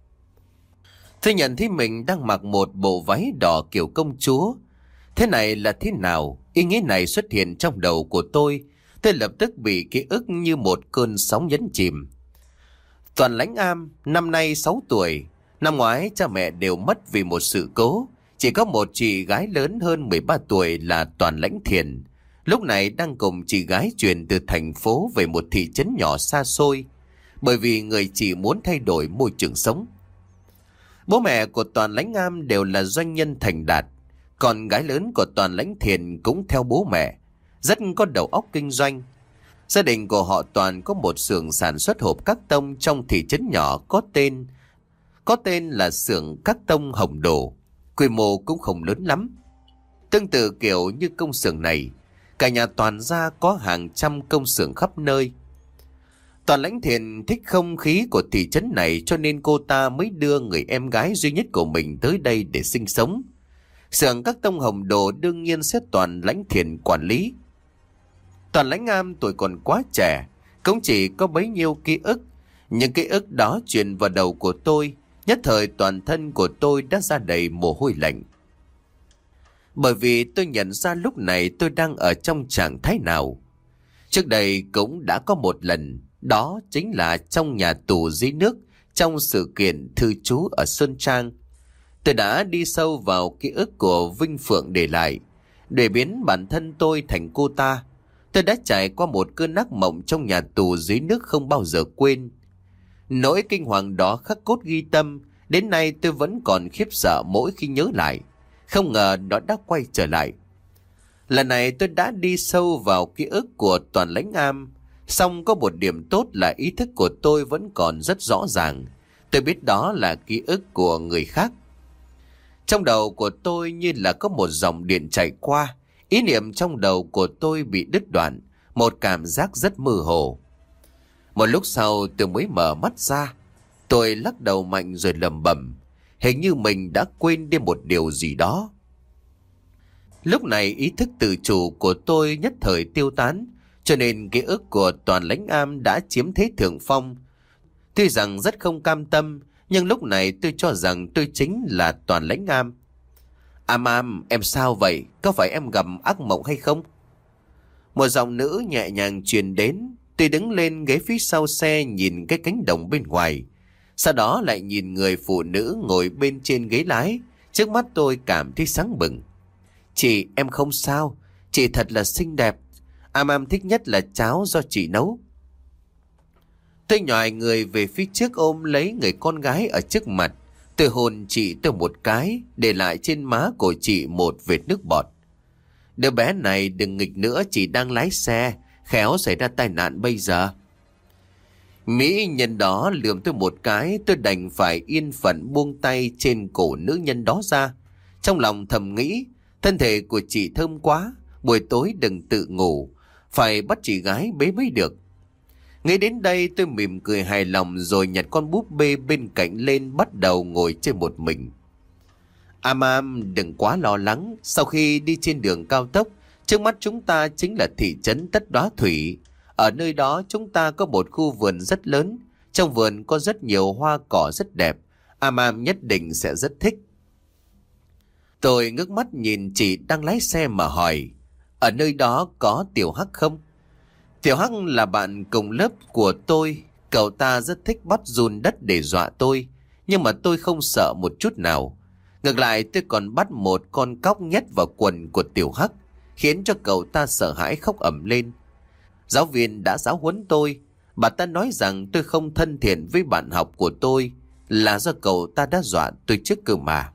Tôi nhận thấy mình đang mặc một bộ váy đỏ kiểu công chúa. Thế này là thế nào? Ý nghĩ này xuất hiện trong đầu của tôi. Tôi lập tức bị ký ức như một cơn sóng nhấn chìm. Toàn Lãnh Am, năm nay sáu tuổi. Năm ngoái cha mẹ đều mất vì một sự cố. Chỉ có một chị gái lớn hơn mười ba tuổi là Toàn Lãnh Thiền. Lúc này đang cùng chị gái chuyển từ thành phố về một thị trấn nhỏ xa xôi, bởi vì người chị muốn thay đổi môi trường sống. Bố mẹ của Toàn Lãnh Am đều là doanh nhân thành đạt, còn gái lớn của Toàn Lãnh Thiền cũng theo bố mẹ, rất có đầu óc kinh doanh. Gia đình của họ Toàn có một xưởng sản xuất hộp các tông trong thị trấn nhỏ có tên có tên là xưởng các tông Hồng Đồ, quy mô cũng không lớn lắm. Tương tự kiểu như công xưởng này, cả nhà Toàn gia có hàng trăm công xưởng khắp nơi. Toàn Lãnh Thiền thích không khí của thị trấn này, cho nên cô ta mới đưa người em gái duy nhất của mình tới đây để sinh sống. Xưởng các tông Hồng Đồ đương nhiên sẽ Toàn Lãnh Thiền quản lý. Toàn Lãnh Am tuổi còn quá trẻ, cũng chỉ có bấy nhiêu ký ức. Những ký ức đó truyền vào đầu của tôi, nhất thời toàn thân của tôi đã ra đầy mồ hôi lạnh. Bởi vì tôi nhận ra lúc này tôi đang ở trong trạng thái nào. Trước đây cũng đã có một lần, đó chính là trong nhà tù dưới nước, trong sự kiện thư trú ở Sơn Trang. Tôi đã đi sâu vào ký ức của Vinh Phượng để lại, để biến bản thân tôi thành cô ta. Tôi đã trải qua một cơn ác mộng trong nhà tù dưới nước không bao giờ quên. Nỗi kinh hoàng đó khắc cốt ghi tâm, đến nay tôi vẫn còn khiếp sợ mỗi khi nhớ lại. Không ngờ nó đã quay trở lại. Lần này tôi đã đi sâu vào ký ức của Toàn Lãnh Am, song có một điểm tốt là ý thức của tôi vẫn còn rất rõ ràng. Tôi biết đó là ký ức của người khác. Trong đầu của tôi như là có một dòng điện chạy qua. Ý niệm trong đầu của tôi bị đứt đoạn, một cảm giác rất mơ hồ. Một lúc sau tôi mới mở mắt ra. Tôi lắc đầu mạnh rồi lẩm bẩm, hình như mình đã quên đi một điều gì đó. Lúc này ý thức tự chủ của tôi nhất thời tiêu tán, cho nên ký ức của Toàn Lãnh Am đã chiếm thế thượng phong. Tuy rằng rất không cam tâm, nhưng lúc này tôi cho rằng tôi chính là Toàn Lãnh Am. Am Am, em sao vậy? Có phải em gặp ác mộng hay không? Một giọng nữ nhẹ nhàng truyền đến. Tôi đứng lên ghế phía sau xe nhìn cái cánh đồng bên ngoài. Sau đó lại nhìn người phụ nữ ngồi bên trên ghế lái. Trước mắt tôi cảm thấy sáng bừng. Chị, em không sao. Chị thật là xinh đẹp. Am Am thích nhất là cháo do chị nấu. Tôi nhòi người về phía trước ôm lấy người con gái ở trước mặt. Tôi hôn chị tôi một cái, để lại trên má của chị một vệt nước bọt. Đứa bé này đừng nghịch nữa, chị đang lái xe, khéo xảy ra tai nạn bây giờ. Mỹ nhân đó lườm tôi một cái, tôi đành phải yên phận buông tay trên cổ nữ nhân đó ra. Trong lòng thầm nghĩ, thân thể của chị thơm quá, buổi tối đừng tự ngủ, phải bắt chị gái bế mới được. Nghĩ đến đây tôi mỉm cười hài lòng rồi nhặt con búp bê bên cạnh lên bắt đầu ngồi chơi một mình. Am Am đừng quá lo lắng, sau khi đi trên đường cao tốc, trước mắt chúng ta chính là thị trấn Tất Đóa Thủy. Ở nơi đó chúng ta có một khu vườn rất lớn, trong vườn có rất nhiều hoa cỏ rất đẹp, Am Am nhất định sẽ rất thích. Tôi ngước mắt nhìn chị đang lái xe mà hỏi, ở nơi đó có Tiểu Hắc không? Tiểu Hắc là bạn cùng lớp của tôi, cậu ta rất thích bắt giun đất để dọa tôi, nhưng mà tôi không sợ một chút nào. Ngược lại tôi còn bắt một con cóc nhét vào quần của Tiểu Hắc, khiến cho cậu ta sợ hãi khóc ầm lên. Giáo viên đã giáo huấn tôi, bà ta nói rằng tôi không thân thiện với bạn học của tôi là do cậu ta đã dọa tôi trước cơ mà.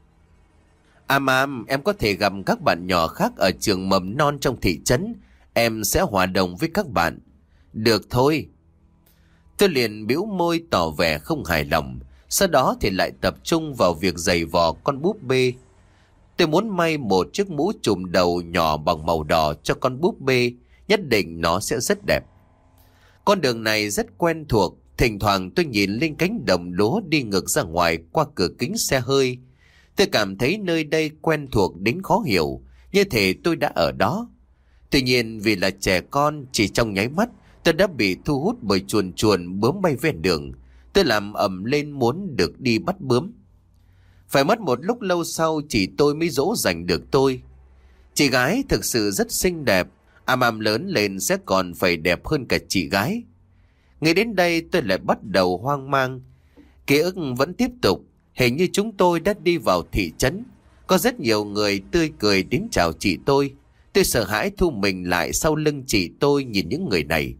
Am Am, em có thể gặp các bạn nhỏ khác ở trường mầm non trong thị trấn, em sẽ hòa đồng với các bạn. Được thôi. Tôi liền bĩu môi tỏ vẻ không hài lòng, sau đó thì lại tập trung vào việc giày vò con búp bê. Tôi muốn may một chiếc mũ trùm đầu nhỏ bằng màu đỏ cho con búp bê, nhất định nó sẽ rất đẹp. Con đường này rất quen thuộc, thỉnh thoảng tôi nhìn lên cánh đồng lúa đi ngược ra ngoài qua cửa kính xe hơi. Tôi cảm thấy nơi đây quen thuộc đến khó hiểu, như thể tôi đã ở đó. Tuy nhiên vì là trẻ con, chỉ trong nháy mắt tôi đã bị thu hút bởi chuồn chuồn bướm bay ven đường. Tôi làm ầm lên muốn được đi bắt bướm. Phải mất một lúc lâu sau chỉ tôi mới dỗ dành được tôi. Chị gái thực sự rất xinh đẹp, Am Am lớn lên sẽ còn phải đẹp hơn cả chị gái. Ngay đến đây tôi lại bắt đầu hoang mang. Ký ức vẫn tiếp tục, hình như chúng tôi đã đi vào thị trấn. Có rất nhiều người tươi cười đến chào chị tôi. Tôi sợ hãi thu mình lại sau lưng chị tôi nhìn những người này.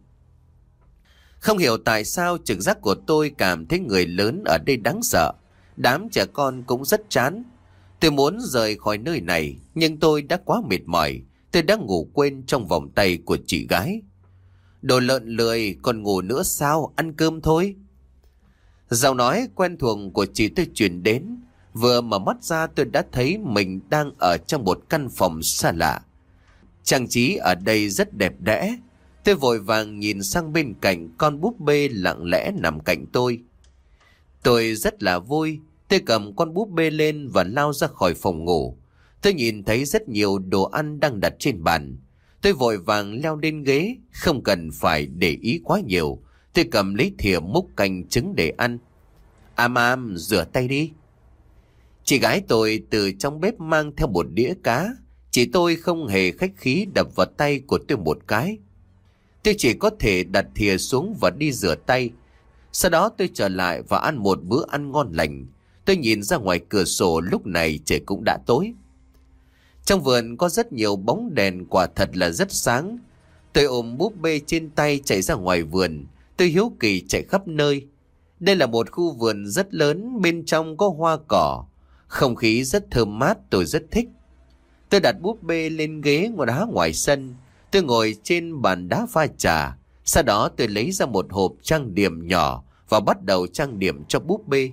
Không hiểu tại sao trực giác của tôi cảm thấy người lớn ở đây đáng sợ. Đám trẻ con cũng rất chán. Tôi muốn rời khỏi nơi này, nhưng tôi đã quá mệt mỏi. Tôi đã ngủ quên trong vòng tay của chị gái. Đồ lợn lười, còn ngủ nữa sao, ăn cơm thôi. Giọng nói quen thuộc của chị tôi truyền đến. Vừa mở mắt ra tôi đã thấy mình đang ở trong một căn phòng xa lạ. Trang trí ở đây rất đẹp đẽ. Tôi vội vàng nhìn sang bên cạnh con búp bê lặng lẽ nằm cạnh tôi. Tôi rất là vui. Tôi cầm con búp bê lên và lao ra khỏi phòng ngủ. Tôi nhìn thấy rất nhiều đồ ăn đang đặt trên bàn. Tôi vội vàng leo lên ghế, không cần phải để ý quá nhiều. Tôi cầm lấy thìa múc canh trứng để ăn. Am Am, rửa tay đi. Chị gái tôi từ trong bếp mang theo một đĩa cá. Chị tôi không hề khách khí đập vào tay của tôi một cái. Tôi chỉ có thể đặt thìa xuống và đi rửa tay. Sau đó tôi trở lại và ăn một bữa ăn ngon lành. Tôi nhìn ra ngoài cửa sổ, lúc này trời cũng đã tối. Trong vườn có rất nhiều bóng đèn, quả thật là rất sáng. Tôi ôm búp bê trên tay chạy ra ngoài vườn. Tôi hiếu kỳ chạy khắp nơi. Đây là một khu vườn rất lớn, bên trong có hoa cỏ. Không khí rất thơm mát, tôi rất thích. Tôi đặt búp bê lên ghế ngồi đá ngoài sân. Tôi ngồi trên bàn đá pha trà. Sau đó tôi lấy ra một hộp trang điểm nhỏ và bắt đầu trang điểm cho búp bê.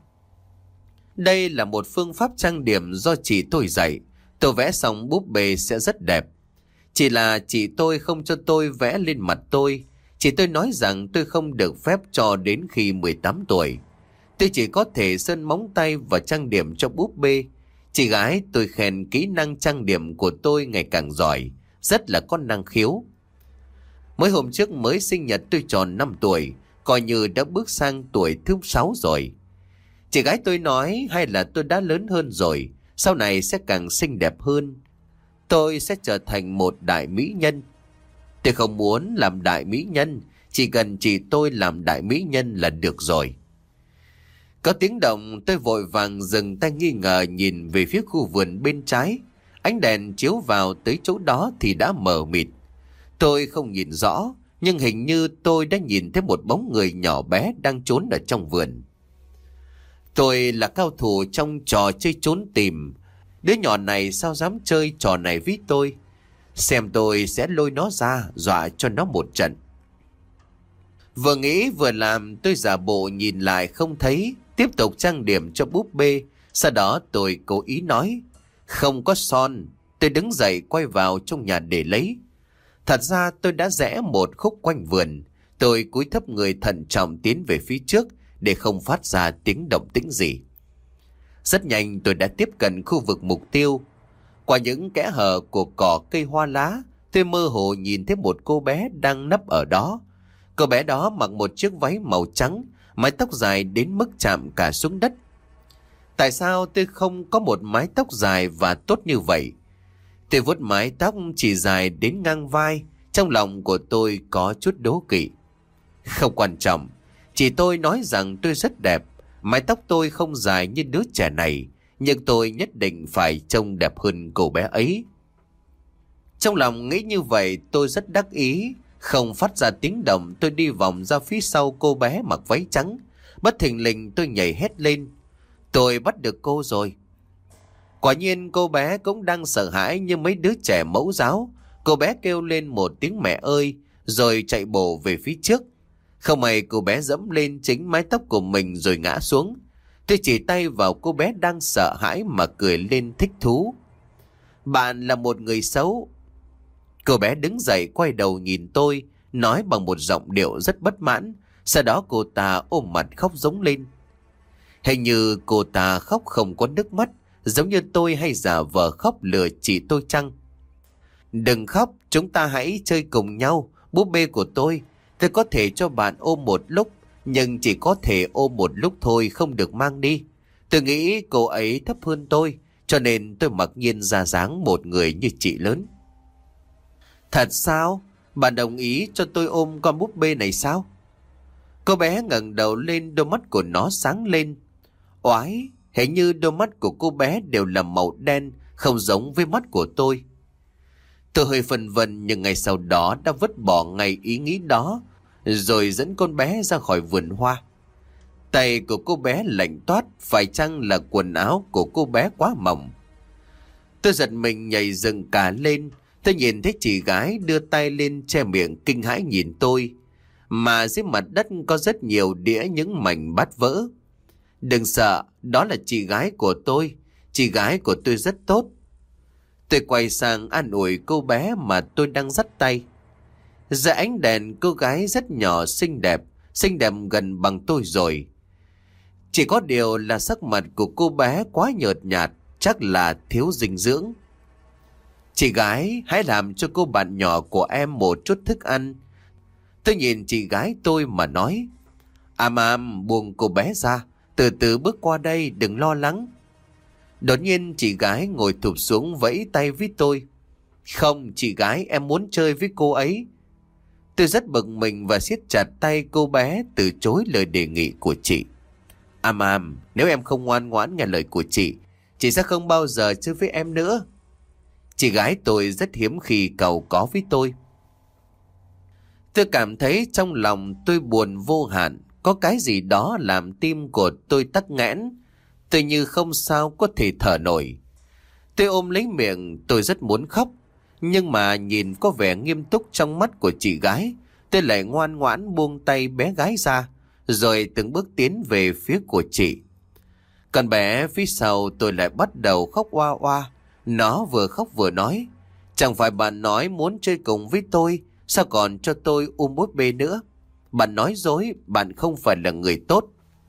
Đây là một phương pháp trang điểm do chị tôi dạy. Tôi vẽ xong búp bê sẽ rất đẹp. Chỉ là chị tôi không cho tôi vẽ lên mặt tôi. Chị tôi nói rằng tôi không được phép cho đến khi mười tám tuổi. Tôi chỉ có thể sơn móng tay và trang điểm cho búp bê. Chị gái tôi khen kỹ năng trang điểm của tôi ngày càng giỏi, rất là có năng khiếu. Mới hôm trước mới sinh nhật tôi tròn năm tuổi, coi như đã bước sang tuổi thứ sáu rồi. Chị gái tôi nói hay là tôi đã lớn hơn rồi, sau này sẽ càng xinh đẹp hơn. Tôi sẽ trở thành một đại mỹ nhân. Tôi không muốn làm đại mỹ nhân, chỉ cần chị tôi làm đại mỹ nhân là được rồi. Có tiếng động, tôi vội vàng dừng tay nghi ngờ nhìn về phía khu vườn bên trái. Ánh đèn chiếu vào tới chỗ đó thì đã mờ mịt. Tôi không nhìn rõ, nhưng hình như tôi đã nhìn thấy một bóng người nhỏ bé đang trốn ở trong vườn. Tôi là cao thủ trong trò chơi trốn tìm. Đứa nhỏ này sao dám chơi trò này với tôi? Xem tôi sẽ lôi nó ra, dọa cho nó một trận. Vừa nghĩ vừa làm, tôi giả bộ nhìn lại không thấy, tiếp tục trang điểm cho búp bê. Sau đó tôi cố ý nói, không có son. Tôi đứng dậy quay vào trong nhà để lấy. Thật ra tôi đã rẽ một khúc quanh vườn. Tôi cúi thấp người thận trọng tiến về phía trước để không phát ra tiếng động tĩnh gì. Rất nhanh tôi đã tiếp cận khu vực mục tiêu. Qua những kẽ hở của cỏ cây hoa lá, tôi mơ hồ nhìn thấy một cô bé đang nấp ở đó. Cô bé đó mặc một chiếc váy màu trắng, mái tóc dài đến mức chạm cả xuống đất. Tại sao tôi không có một mái tóc dài và tốt như vậy? Tôi vuốt mái tóc chỉ dài đến ngang vai, trong lòng của tôi có chút đố kỵ. Không quan trọng, chỉ tôi nói rằng tôi rất đẹp. Mái tóc tôi không dài như đứa trẻ này, nhưng tôi nhất định phải trông đẹp hơn cô bé ấy. Trong lòng nghĩ như vậy, tôi rất đắc ý. Không phát ra tiếng động, tôi đi vòng ra phía sau cô bé mặc váy trắng. Bất thình lình tôi nhảy hét lên, tôi bắt được cô rồi. Quả nhiên cô bé cũng đang sợ hãi như mấy đứa trẻ mẫu giáo. Cô bé kêu lên một tiếng mẹ ơi, rồi chạy bổ về phía trước. Không may cô bé dẫm lên chính mái tóc của mình rồi ngã xuống. Tôi chỉ tay vào cô bé đang sợ hãi mà cười lên thích thú. Bạn là một người xấu. Cô bé đứng dậy quay đầu nhìn tôi, nói bằng một giọng điệu rất bất mãn. Sau đó cô ta ôm mặt khóc rống lên. Hình như cô ta khóc không có nước mắt, giống như tôi hay giả vờ khóc lừa chị tôi chăng? Đừng khóc, chúng ta hãy chơi cùng nhau. Búp bê của tôi, tôi có thể cho bạn ôm một lúc, nhưng chỉ có thể ôm một lúc thôi, không được mang đi. Tôi nghĩ cô ấy thấp hơn tôi, cho nên tôi mặc nhiên ra dáng một người như chị lớn. Thật sao? Bạn đồng ý cho tôi ôm con búp bê này sao? Cô bé ngẩng đầu lên, đôi mắt của nó sáng lên. Oái, hình như đôi mắt của cô bé đều là màu đen, không giống với mắt của tôi. Tôi hơi phân vân, nhưng ngày sau đó đã vứt bỏ ngay ý nghĩ đó, rồi dẫn con bé ra khỏi vườn hoa. Tay của cô bé lạnh toát, phải chăng là quần áo của cô bé quá mỏng? Tôi giật mình nhảy dựng cả lên. Tôi nhìn thấy chị gái đưa tay lên che miệng kinh hãi nhìn tôi, mà dưới mặt đất có rất nhiều đĩa những mảnh bát vỡ. Đừng sợ, đó là chị gái của tôi. Chị gái của tôi rất tốt. Tôi quay sang an ủi cô bé mà tôi đang dắt tay. Dưới ánh đèn, cô gái rất nhỏ xinh đẹp, xinh đẹp gần bằng tôi rồi. Chỉ có điều là sắc mặt của cô bé quá nhợt nhạt, chắc là thiếu dinh dưỡng. Chị gái, hãy làm cho cô bạn nhỏ của em một chút thức ăn. Tôi nhìn chị gái tôi mà nói. Am am, buông cô bé ra, từ từ bước qua đây, đừng lo lắng. Đột nhiên chị gái ngồi thụp xuống vẫy tay với tôi. Không, chị gái, em muốn chơi với cô ấy. Tôi rất bực mình và siết chặt tay cô bé từ chối lời đề nghị của chị. Am am, nếu em không ngoan ngoãn nghe lời của chị, chị sẽ không bao giờ chơi với em nữa. Chị gái tôi rất hiếm khi cầu có với tôi. Tôi cảm thấy trong lòng tôi buồn vô hạn. Có cái gì đó làm tim của tôi tắc nghẽn. Tôi như không sao có thể thở nổi. Tôi ôm lấy miệng, tôi rất muốn khóc. Nhưng mà nhìn có vẻ nghiêm túc trong mắt của chị gái, tôi lại ngoan ngoãn buông tay bé gái ra, rồi từng bước tiến về phía của chị. Còn bé phía sau tôi lại bắt đầu khóc oa oa. Nó vừa khóc vừa nói, chẳng phải bạn nói muốn chơi cùng với tôi, sao còn cho tôi ôm búp bê nữa? Bạn nói dối, bạn không phải là người tốt.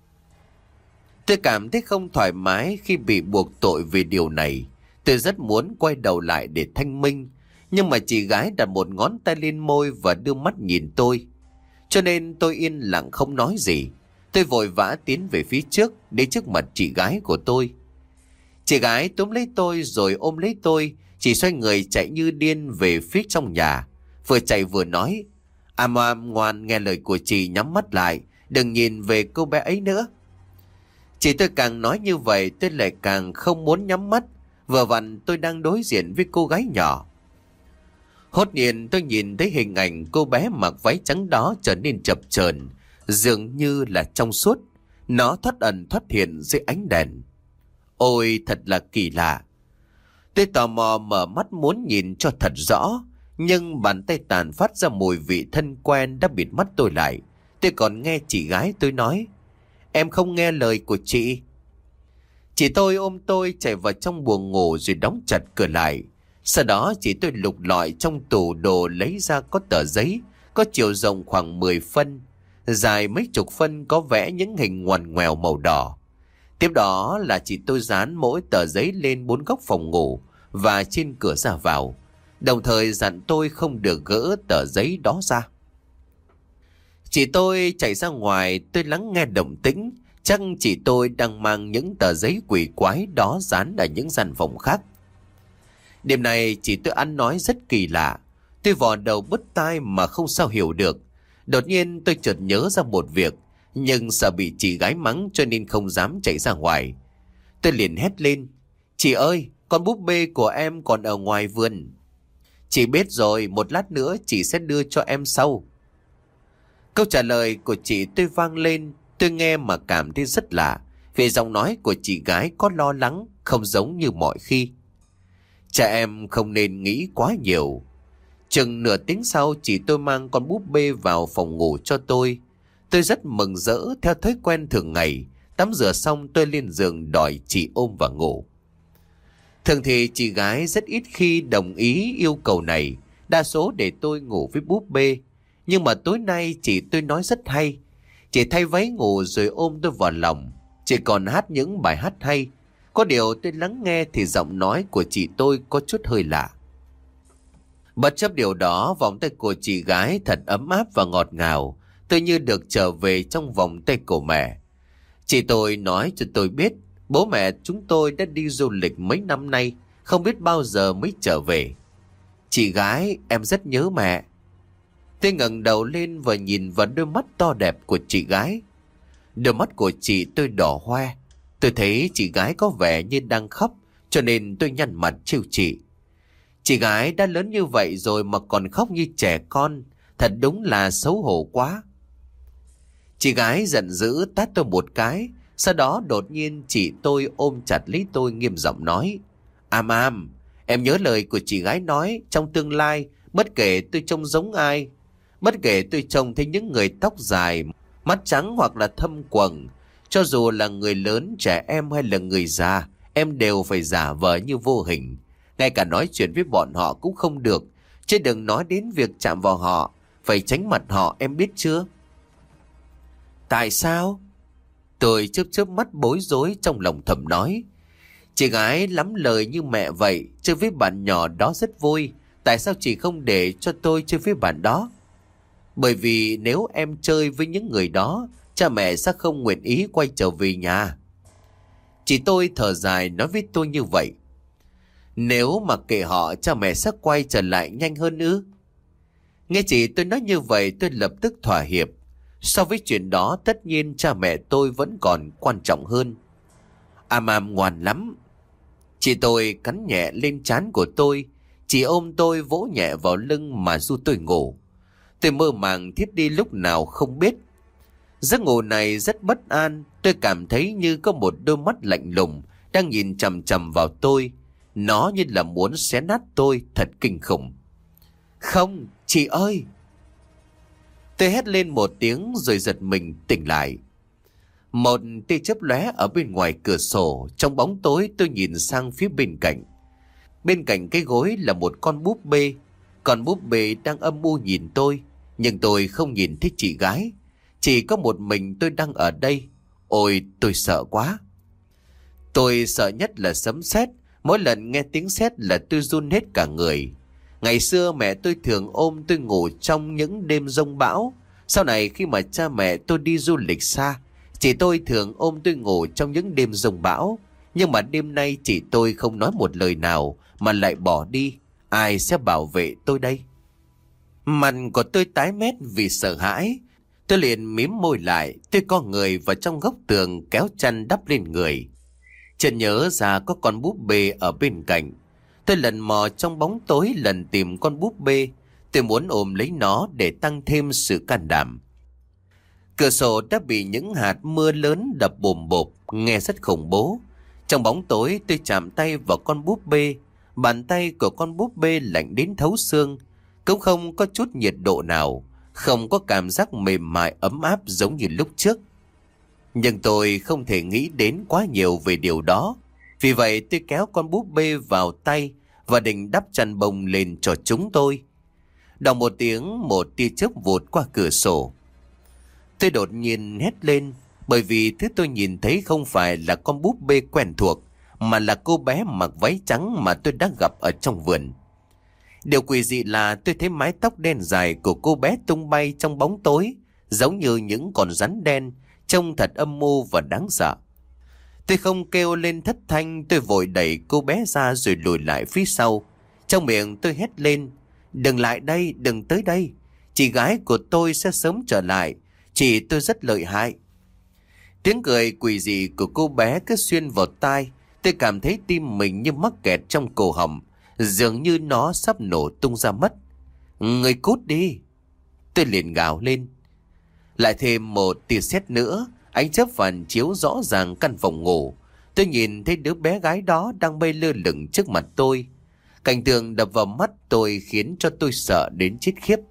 Tôi cảm thấy không thoải mái khi bị buộc tội vì điều này. Tôi rất muốn quay đầu lại để thanh minh, nhưng mà chị gái đặt một ngón tay lên môi và đưa mắt nhìn tôi. Cho nên tôi yên lặng không nói gì. Tôi vội vã tiến về phía trước, đến trước mặt chị gái của tôi. Chị gái túm lấy tôi rồi ôm lấy tôi, chỉ xoay người chạy như điên về phía trong nhà. vừa chạy vừa nói: Am Am ngoan, nghe lời của chị, nhắm mắt lại, đừng nhìn về cô bé ấy nữa. Chị tôi càng nói như vậy tôi lại càng không muốn nhắm mắt. Vừa vặn tôi đang đối diện với cô gái nhỏ. Hốt nhiên tôi nhìn thấy hình ảnh cô bé mặc váy trắng đó trở nên chập chờn, dường như là trong suốt. Nó thoát ẩn thoát hiện dưới ánh đèn. Ôi thật là kỳ lạ. Tôi tò mò mở mắt muốn nhìn cho thật rõ, nhưng bàn tay tàn phát ra mùi vị thân quen đã bịt mắt tôi lại. Tôi còn nghe chị gái tôi nói: Em không nghe lời của chị. Chị tôi ôm tôi chạy vào trong buồng ngủ rồi đóng chặt cửa lại. Sau đó chị tôi lục lọi trong tủ đồ lấy ra có tờ giấy, có chiều rộng khoảng mười phân, dài mấy chục phân, có vẽ những hình ngoằn ngoèo màu đỏ. Tiếp đó là chị tôi dán mỗi tờ giấy lên bốn góc phòng ngủ và trên cửa ra vào, đồng thời dặn tôi không được gỡ tờ giấy đó ra. Chị tôi chạy ra ngoài, tôi lắng nghe động tĩnh. Chắc chị tôi đang mang những tờ giấy quỷ quái đó dán ở những gian phòng khác. Đêm nay chị tôi ăn nói rất kỳ lạ. Tôi vò đầu bứt tai mà không sao hiểu được. Đột nhiên tôi chợt nhớ ra một việc, nhưng sợ bị chị gái mắng cho nên không dám chạy ra ngoài. Tôi liền hét lên: Chị ơi, con búp bê của em còn ở ngoài vườn. Chị biết rồi, một lát nữa chị sẽ đưa cho em sau. Câu trả lời của chị tôi vang lên. Tôi nghe mà cảm thấy rất lạ, vì giọng nói của chị gái có lo lắng, không giống như mọi khi. Trẻ em không nên nghĩ quá nhiều. Chừng nửa tiếng sau, chị tôi mang con búp bê vào phòng ngủ cho tôi. Tôi rất mừng rỡ. Theo thói quen thường ngày, tắm rửa xong tôi lên giường đòi chị ôm và ngủ. Thường thì chị gái rất ít khi đồng ý yêu cầu này, đa số để tôi ngủ với búp bê. Nhưng mà tối nay chị tôi nói rất hay. Chị thay váy ngủ rồi ôm tôi vào lòng. Chị còn hát những bài hát hay. Có điều tôi lắng nghe thì giọng nói của chị tôi có chút hơi lạ. Bất chấp điều đó, vòng tay của chị gái thật ấm áp và ngọt ngào. Tôi như được trở về trong vòng tay của mẹ. Chị tôi nói cho tôi biết bố mẹ chúng tôi đã đi du lịch mấy năm nay, không biết bao giờ mới trở về. Chị gái, em rất nhớ mẹ. Tôi ngẩng đầu lên và nhìn vào đôi mắt to đẹp của chị gái. Đôi mắt của chị tôi đỏ hoe. Tôi thấy chị gái có vẻ như đang khóc, cho nên tôi nhăn mặt trêu chị. Chị gái đã lớn như vậy rồi mà còn khóc như trẻ con, thật đúng là xấu hổ quá. Chị gái giận dữ tát tôi một cái. Sau đó đột nhiên chị tôi ôm chặt lấy tôi nghiêm giọng nói: Am Am, em nhớ lời của chị gái nói, trong tương lai, bất kể tôi trông giống ai, bất kể tôi trông thấy những người tóc dài, mắt trắng hoặc là thâm quầng, cho dù là người lớn, trẻ em hay là người già, em đều phải giả vờ như vô hình. Ngay cả nói chuyện với bọn họ cũng không được, chứ đừng nói đến việc chạm vào họ, phải tránh mặt họ, em biết chưa? Tại sao? Tôi chớp chớp mắt bối rối, trong lòng thầm nói: Chị gái lắm lời như mẹ vậy, chơi với bạn nhỏ đó rất vui. Tại sao chị không để cho tôi chơi với bạn đó? Bởi vì nếu em chơi với những người đó, cha mẹ sẽ không nguyện ý quay trở về nhà. Chị tôi thở dài nói với tôi như vậy. Nếu mà kệ họ, cha mẹ sẽ quay trở lại nhanh hơn ư? Nghe chị tôi nói như vậy, tôi lập tức thỏa hiệp. So với chuyện đó, tất nhiên cha mẹ tôi vẫn còn quan trọng hơn. Am Am ngoan lắm. Chị tôi cắn nhẹ lên trán của tôi. Chị ôm tôi vỗ nhẹ vào lưng mà ru tôi ngủ. Tôi mơ màng thiếp đi lúc nào không biết. Giấc ngủ này rất bất an. Tôi cảm thấy như có một đôi mắt lạnh lùng đang nhìn chằm chằm vào tôi. Nó như là muốn xé nát tôi, thật kinh khủng. Không, chị ơi! Tôi hét lên một tiếng rồi giật mình tỉnh lại. Một tia chớp lóe ở bên ngoài cửa sổ. Trong bóng tối tôi nhìn sang phía bên cạnh. Bên cạnh cái gối là một con búp bê. Con búp bê đang âm u nhìn tôi. Nhưng tôi không nhìn thấy chị gái. Chỉ có một mình tôi đang ở đây. Ôi, tôi sợ quá. Tôi sợ nhất là sấm sét. Mỗi lần nghe tiếng sét là tôi run hết cả người. Ngày xưa mẹ tôi thường ôm tôi ngủ trong những đêm giông bão. Sau này khi mà cha mẹ tôi đi du lịch xa, chị tôi thường ôm tôi ngủ trong những đêm giông bão. Nhưng mà đêm nay chị tôi không nói một lời nào mà lại bỏ đi. Ai sẽ bảo vệ tôi đây? Mặt của tôi tái mét vì sợ hãi. Tôi liền mím môi lại, tôi co người vào trong góc tường kéo chăn đắp lên người. Chợt nhớ ra có con búp bê ở bên cạnh. Tôi lần mò trong bóng tối lần tìm con búp bê. Tôi muốn ôm lấy nó để tăng thêm sự can đảm. Cửa sổ đã bị những hạt mưa lớn đập bồm bộp, nghe rất khủng bố. Trong bóng tối tôi chạm tay vào con búp bê. Bàn tay của con búp bê lạnh đến thấu xương. Cũng không có chút nhiệt độ nào, không có cảm giác mềm mại ấm áp giống như lúc trước. Nhưng tôi không thể nghĩ đến quá nhiều về điều đó. Vì vậy tôi kéo con búp bê vào tay và định đắp chăn bông lên cho chúng tôi. Đọc một tiếng, một tia chớp vụt qua cửa sổ. Tôi đột nhiên hét lên, bởi vì thứ tôi nhìn thấy không phải là con búp bê quen thuộc, mà là cô bé mặc váy trắng mà tôi đã gặp ở trong vườn. Điều quỷ dị là tôi thấy mái tóc đen dài của cô bé tung bay trong bóng tối, giống như những con rắn đen, trông thật âm mưu và đáng sợ. Tôi không kêu lên thất thanh, tôi vội đẩy cô bé ra rồi lùi lại phía sau. Trong miệng tôi hét lên, đừng lại đây, đừng tới đây. Chị gái của tôi sẽ sớm trở lại, chị tôi rất lợi hại. Tiếng cười quỷ dị của cô bé cứ xuyên vào tai. Tôi cảm thấy tim mình như mắc kẹt trong cổ họng, dường như nó sắp nổ tung ra mất. Người cút đi! Tôi liền gào lên. Lại thêm một tia sét nữa, ánh chớp phản chiếu rõ ràng căn phòng ngủ. Tôi nhìn thấy đứa bé gái đó đang bay lơ lửng trước mặt tôi. Cảnh tượng đập vào mắt tôi khiến cho tôi sợ đến chết khiếp.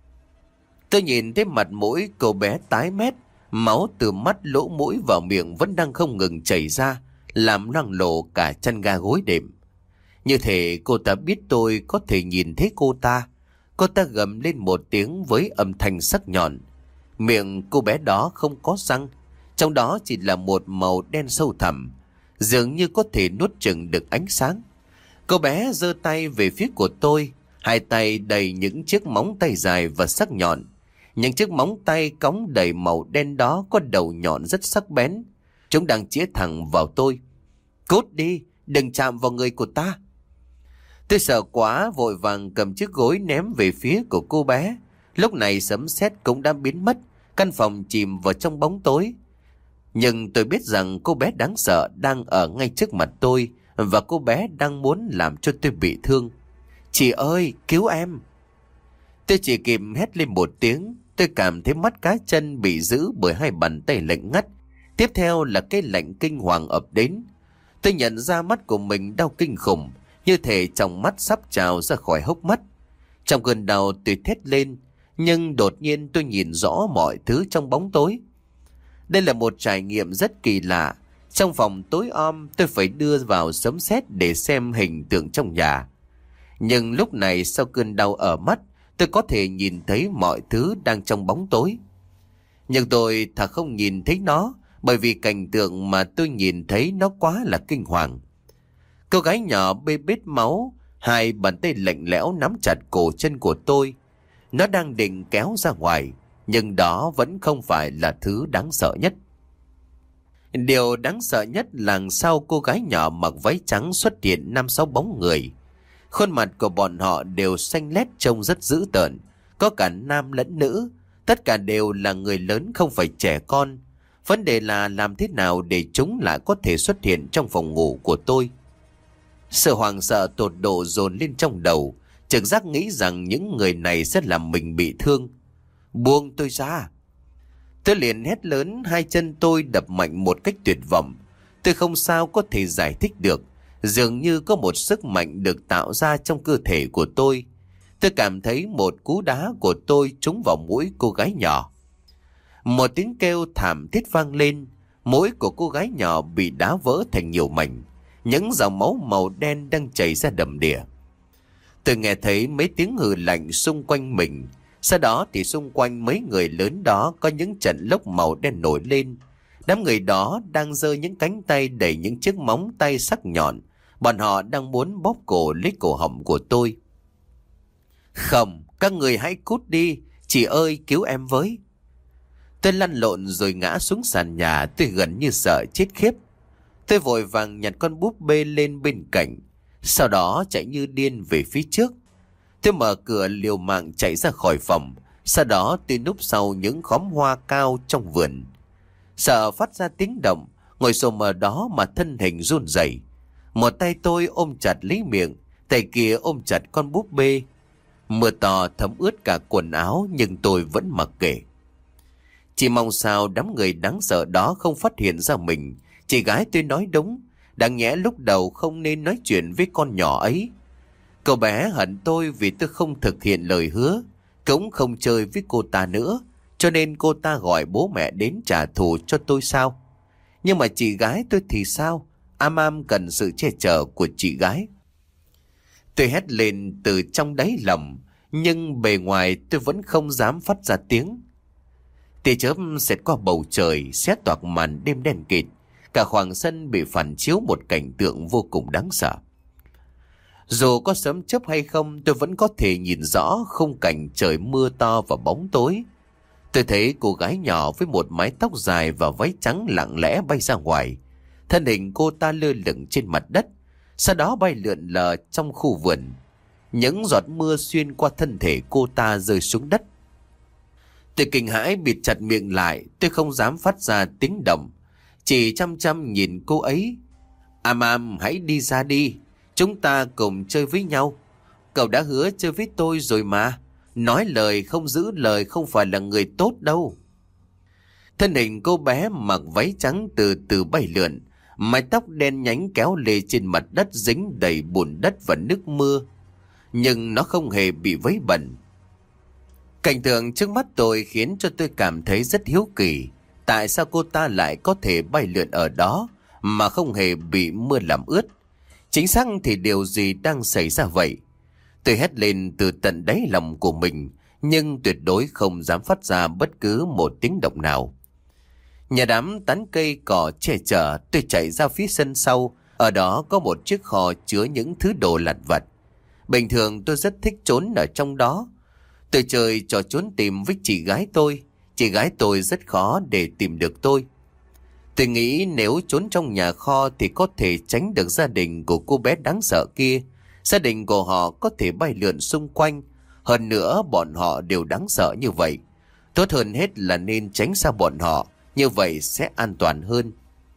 Tôi nhìn thấy mặt mũi cô bé tái mét, máu từ mắt, lỗ mũi vào miệng vẫn đang không ngừng chảy ra, làm loang lổ cả chăn ga gối đệm. Như thể cô ta biết tôi có thể nhìn thấy cô ta. Cô ta gầm lên một tiếng với âm thanh sắc nhọn. Miệng cô bé đó không có răng, trong đó chỉ là một màu đen sâu thẳm, dường như có thể nuốt chửng được ánh sáng. Cô bé giơ tay về phía của tôi, hai tay đầy những chiếc móng tay dài và sắc nhọn. Những chiếc móng tay cóng đầy màu đen đó có đầu nhọn rất sắc bén. Chúng đang chĩa thẳng vào tôi. Cút đi, đừng chạm vào người của ta. Tôi sợ quá, vội vàng cầm chiếc gối ném về phía của cô bé. Lúc này sấm sét cũng đã biến mất, căn phòng chìm vào trong bóng tối. Nhưng tôi biết rằng cô bé đáng sợ đang ở ngay trước mặt tôi, và cô bé đang muốn làm cho tôi bị thương. Chị ơi, cứu em! Tôi chỉ kịp hét lên một tiếng. Tôi cảm thấy mắt cá chân bị giữ bởi hai bàn tay lạnh ngắt. Tiếp theo là cái lạnh kinh hoàng ập đến. Tôi nhận ra mắt của mình đau kinh khủng, như thể trong mắt sắp trào ra khỏi hốc mắt. Trong cơn đau tôi thét lên, nhưng đột nhiên tôi nhìn rõ mọi thứ trong bóng tối. Đây là một trải nghiệm rất kỳ lạ. Trong phòng tối om, tôi phải đưa vào sấm sét để xem hình tượng trong nhà. Nhưng lúc này sau cơn đau ở mắt, tôi có thể nhìn thấy mọi thứ đang trong bóng tối. Nhưng tôi thật không nhìn thấy nó, bởi vì cảnh tượng mà tôi nhìn thấy nó quá là kinh hoàng. Cô gái nhỏ bê bết máu, hai bàn tay lạnh lẽo nắm chặt cổ chân của tôi. Nó đang định kéo ra ngoài, nhưng đó vẫn không phải là thứ đáng sợ nhất. Điều đáng sợ nhất là sau cô gái nhỏ mặc váy trắng xuất hiện năm sáu bóng người. Khuôn mặt của bọn họ đều xanh lét, trông rất dữ tợn, có cả nam lẫn nữ. Tất cả đều là người lớn, không phải trẻ con. Vấn đề là làm thế nào để chúng lại có thể xuất hiện trong phòng ngủ của tôi. Sự hoảng sợ tột độ dồn lên trong đầu, trực giác nghĩ rằng những người này sẽ làm mình bị thương. Buông tôi ra! Tôi liền hét lớn, hai chân tôi đập mạnh một cách tuyệt vọng. Tôi không sao có thể giải thích được. Dường như có một sức mạnh được tạo ra trong cơ thể của tôi. Tôi cảm thấy một cú đá của tôi trúng vào mũi cô gái nhỏ. Một tiếng kêu thảm thiết vang lên. Mũi của cô gái nhỏ bị đá vỡ thành nhiều mảnh. Những dòng máu màu đen đang chảy ra đầm đìa. Tôi nghe thấy mấy tiếng hừ lạnh xung quanh mình. Sau đó thì xung quanh mấy người lớn đó có những trận lốc màu đen nổi lên. Đám người đó đang giơ những cánh tay đầy những chiếc móng tay sắc nhọn. Bọn họ đang muốn bóp cổ lấy cổ họng của tôi. Không, các người hãy cút đi. Chị ơi, cứu em với! Tôi lăn lộn rồi ngã xuống sàn nhà. Tôi gần như sợ chết khiếp. Tôi vội vàng nhặt con búp bê lên bên cạnh, sau đó chạy như điên về phía trước. Tôi mở cửa liều mạng chạy ra khỏi phòng. Sau đó tôi núp sau những khóm hoa cao trong vườn. Sợ phát ra tiếng động, ngồi xổm ở đó mà thân hình run rẩy. Một tay tôi ôm chặt lấy miệng, tay kia ôm chặt con búp bê. Mưa to thấm ướt cả quần áo nhưng tôi vẫn mặc kệ. Chỉ mong sao đám người đáng sợ đó không phát hiện ra mình. Chị gái tôi nói đúng, đáng nhẽ lúc đầu không nên nói chuyện với con nhỏ ấy. Cậu bé hận tôi vì tôi không thực hiện lời hứa, cũng không chơi với cô ta nữa, cho nên cô ta gọi bố mẹ đến trả thù cho tôi sao? Nhưng mà chị gái tôi thì sao? Am Am cần sự che chở của chị gái. Tôi hét lên từ trong đáy lòng, nhưng bề ngoài tôi vẫn không dám phát ra tiếng. Tia chớp xẹt qua bầu trời, xé toạc màn đêm đen kịt. Cả khoảng sân bị phản chiếu một cảnh tượng vô cùng đáng sợ. Dù có sấm chớp hay không, tôi vẫn có thể nhìn rõ khung cảnh trời mưa to và bóng tối. Tôi thấy cô gái nhỏ với một mái tóc dài và váy trắng lặng lẽ bay ra ngoài. Thân hình cô ta lơ lửng trên mặt đất, sau đó bay lượn lờ trong khu vườn. Những giọt mưa xuyên qua thân thể cô ta rơi xuống đất. Tôi kinh hãi bịt chặt miệng lại, tôi không dám phát ra tiếng động, chỉ chăm chăm nhìn cô ấy. Am Am, hãy đi ra đi, chúng ta cùng chơi với nhau. Cậu đã hứa chơi với tôi rồi mà, nói lời không giữ lời không phải là người tốt đâu. Thân hình cô bé mặc váy trắng từ từ bay lượn, mái tóc đen nhánh kéo lê trên mặt đất dính đầy bùn đất và nước mưa, nhưng nó không hề bị vấy bẩn. Cảnh tượng trước mắt tôi khiến cho tôi cảm thấy rất hiếu kỳ. Tại sao cô ta lại có thể bay lượn ở đó mà không hề bị mưa làm ướt? Chính xác thì điều gì đang xảy ra vậy? Tôi hét lên từ tận đáy lòng của mình, nhưng tuyệt đối không dám phát ra bất cứ một tiếng động nào. Nhà đám tán cây cỏ che chở, tôi chạy ra phía sân sau. Ở đó có một chiếc kho chứa những thứ đồ lặt vặt. Bình thường tôi rất thích trốn ở trong đó. Tôi chơi trò trốn tìm với chị gái tôi. Chị gái tôi rất khó để tìm được tôi. Tôi nghĩ nếu trốn trong nhà kho thì có thể tránh được gia đình của cô bé đáng sợ kia. Gia đình của họ có thể bay lượn xung quanh. Hơn nữa bọn họ đều đáng sợ như vậy. Tốt hơn hết là nên tránh xa bọn họ, như vậy sẽ an toàn hơn.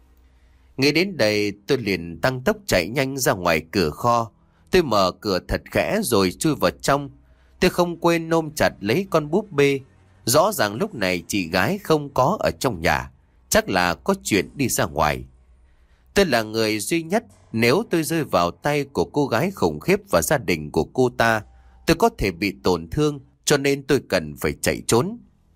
Nghĩ đến đây tôi liền tăng tốc chạy nhanh ra ngoài cửa kho. Tôi mở cửa thật khẽ rồi chui vào trong. Tôi không quên ôm chặt lấy con búp bê. Rõ ràng lúc này chị gái không có ở trong nhà, chắc là có chuyện đi ra ngoài. Tôi là người duy nhất, nếu tôi rơi vào tay của cô gái khủng khiếp và gia đình của cô ta, tôi có thể bị tổn thương, cho nên tôi cần phải chạy trốn.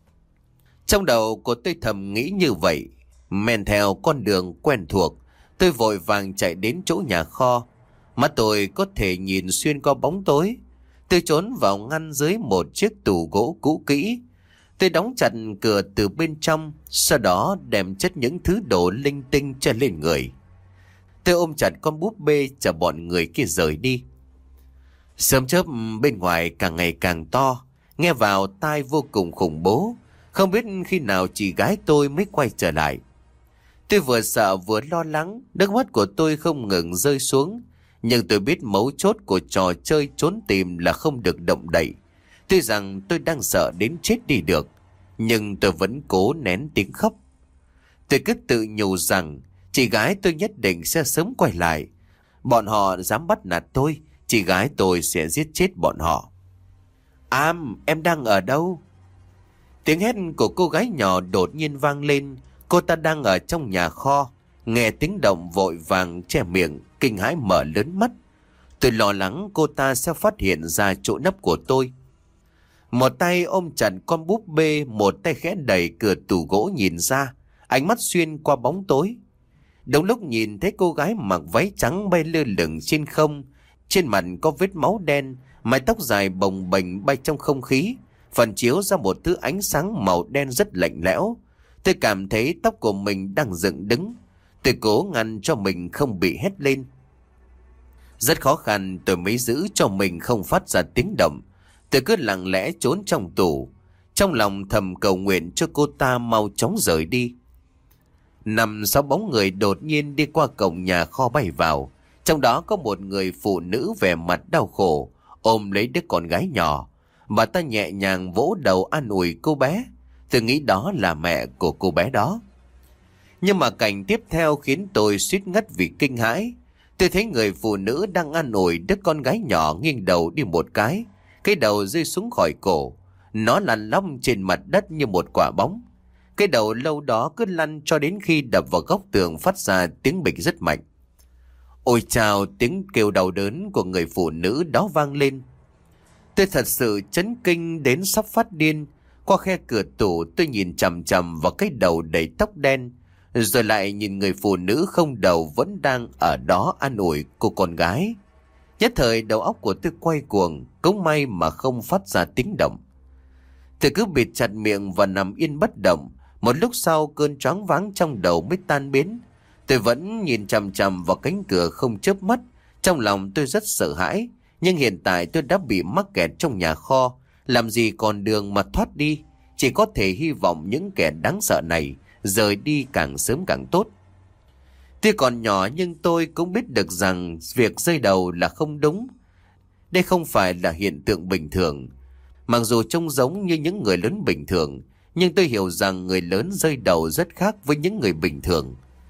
Trong đầu của tôi thầm nghĩ như vậy. Men theo con đường quen thuộc, tôi vội vàng chạy đến chỗ nhà kho. Mắt tôi có thể nhìn xuyên qua bóng tối. Tôi trốn vào ngăn dưới một chiếc tủ gỗ cũ kỹ. Tôi đóng chặt cửa từ bên trong, sau đó đem chất những thứ đồ linh tinh cho lên người. Tôi ôm chặt con búp bê chờ bọn người kia rời đi. Sớm chớp bên ngoài càng ngày càng to, nghe vào tai vô cùng khủng bố. Không biết khi nào chị gái tôi mới quay trở lại. Tôi vừa sợ vừa lo lắng, nước mắt của tôi không ngừng rơi xuống. Nhưng tôi biết mấu chốt của trò chơi trốn tìm là không được động đậy. Tuy rằng tôi đang sợ đến chết đi được, nhưng tôi vẫn cố nén tiếng khóc. Tôi cứ tự nhủ rằng chị gái tôi nhất định sẽ sớm quay lại. Bọn họ dám bắt nạt tôi, chị gái tôi sẽ giết chết bọn họ. Am, em đang ở đâu? Tiếng hét của cô gái nhỏ đột nhiên vang lên. Cô ta đang ở trong nhà kho. Nghe tiếng động vội vàng che miệng, kinh hãi mở lớn mắt. Tôi lo lắng cô ta sẽ phát hiện ra chỗ nấp của tôi. Một tay ôm chặt con búp bê, một tay khẽ đẩy cửa tủ gỗ nhìn ra, ánh mắt xuyên qua bóng tối. Đúng lúc nhìn thấy cô gái mặc váy trắng bay lơ lửng trên không, trên mặt có vết máu đen, mái tóc dài bồng bềnh bay trong không khí, phản chiếu ra một thứ ánh sáng màu đen rất lạnh lẽo. Tôi cảm thấy tóc của mình đang dựng đứng. Tôi cố ngăn cho mình không bị hét lên. Rất khó khăn tôi mới giữ cho mình không phát ra tiếng động. Tôi cứ lặng lẽ trốn trong tủ, trong lòng thầm cầu nguyện cho cô ta mau chóng rời đi. Nằm sau bóng người đột nhiên đi qua cổng nhà kho bay vào. Trong đó có một người phụ nữ vẻ mặt đau khổ, ôm lấy đứa con gái nhỏ. Bà ta nhẹ nhàng vỗ đầu an ủi cô bé. Tôi nghĩ đó là mẹ của cô bé đó. Nhưng mà cảnh tiếp theo khiến tôi suýt ngất vì kinh hãi. Tôi thấy người phụ nữ đang an ủi đứa con gái nhỏ nghiêng đầu đi một cái. Cái đầu rơi xuống khỏi cổ. Nó lăn long trên mặt đất như một quả bóng. Cái đầu lâu đó cứ lăn cho đến khi đập vào góc tường phát ra tiếng bịch rất mạnh. Ôi chao, tiếng kêu đau đớn của người phụ nữ đó vang lên. Tôi thật sự chấn kinh đến sắp phát điên. Qua khe cửa tủ tôi nhìn chằm chằm vào cái đầu đầy tóc đen. Rồi lại nhìn người phụ nữ không đầu vẫn đang ở đó an ủi cô con gái. Nhất thời đầu óc của tôi quay cuồng. Cũng may mà không phát ra tiếng động. Tôi cứ bịt chặt miệng và nằm yên bất động. Một lúc sau cơn choáng váng trong đầu mới tan biến. Tôi vẫn nhìn chằm chằm vào cánh cửa không chớp mắt. Trong lòng tôi rất sợ hãi. Nhưng hiện tại tôi đã bị mắc kẹt trong nhà kho. Làm gì còn đường mà thoát đi. Chỉ có thể hy vọng những kẻ đáng sợ này rời đi càng sớm càng tốt. Tuy còn nhỏ nhưng tôi cũng biết được rằng việc rơi đầu là không đúng. Đây không phải là hiện tượng bình thường. Mặc dù trông giống như những người lớn bình thường, nhưng tôi hiểu rằng người lớn rơi đầu rất khác với những người bình thường.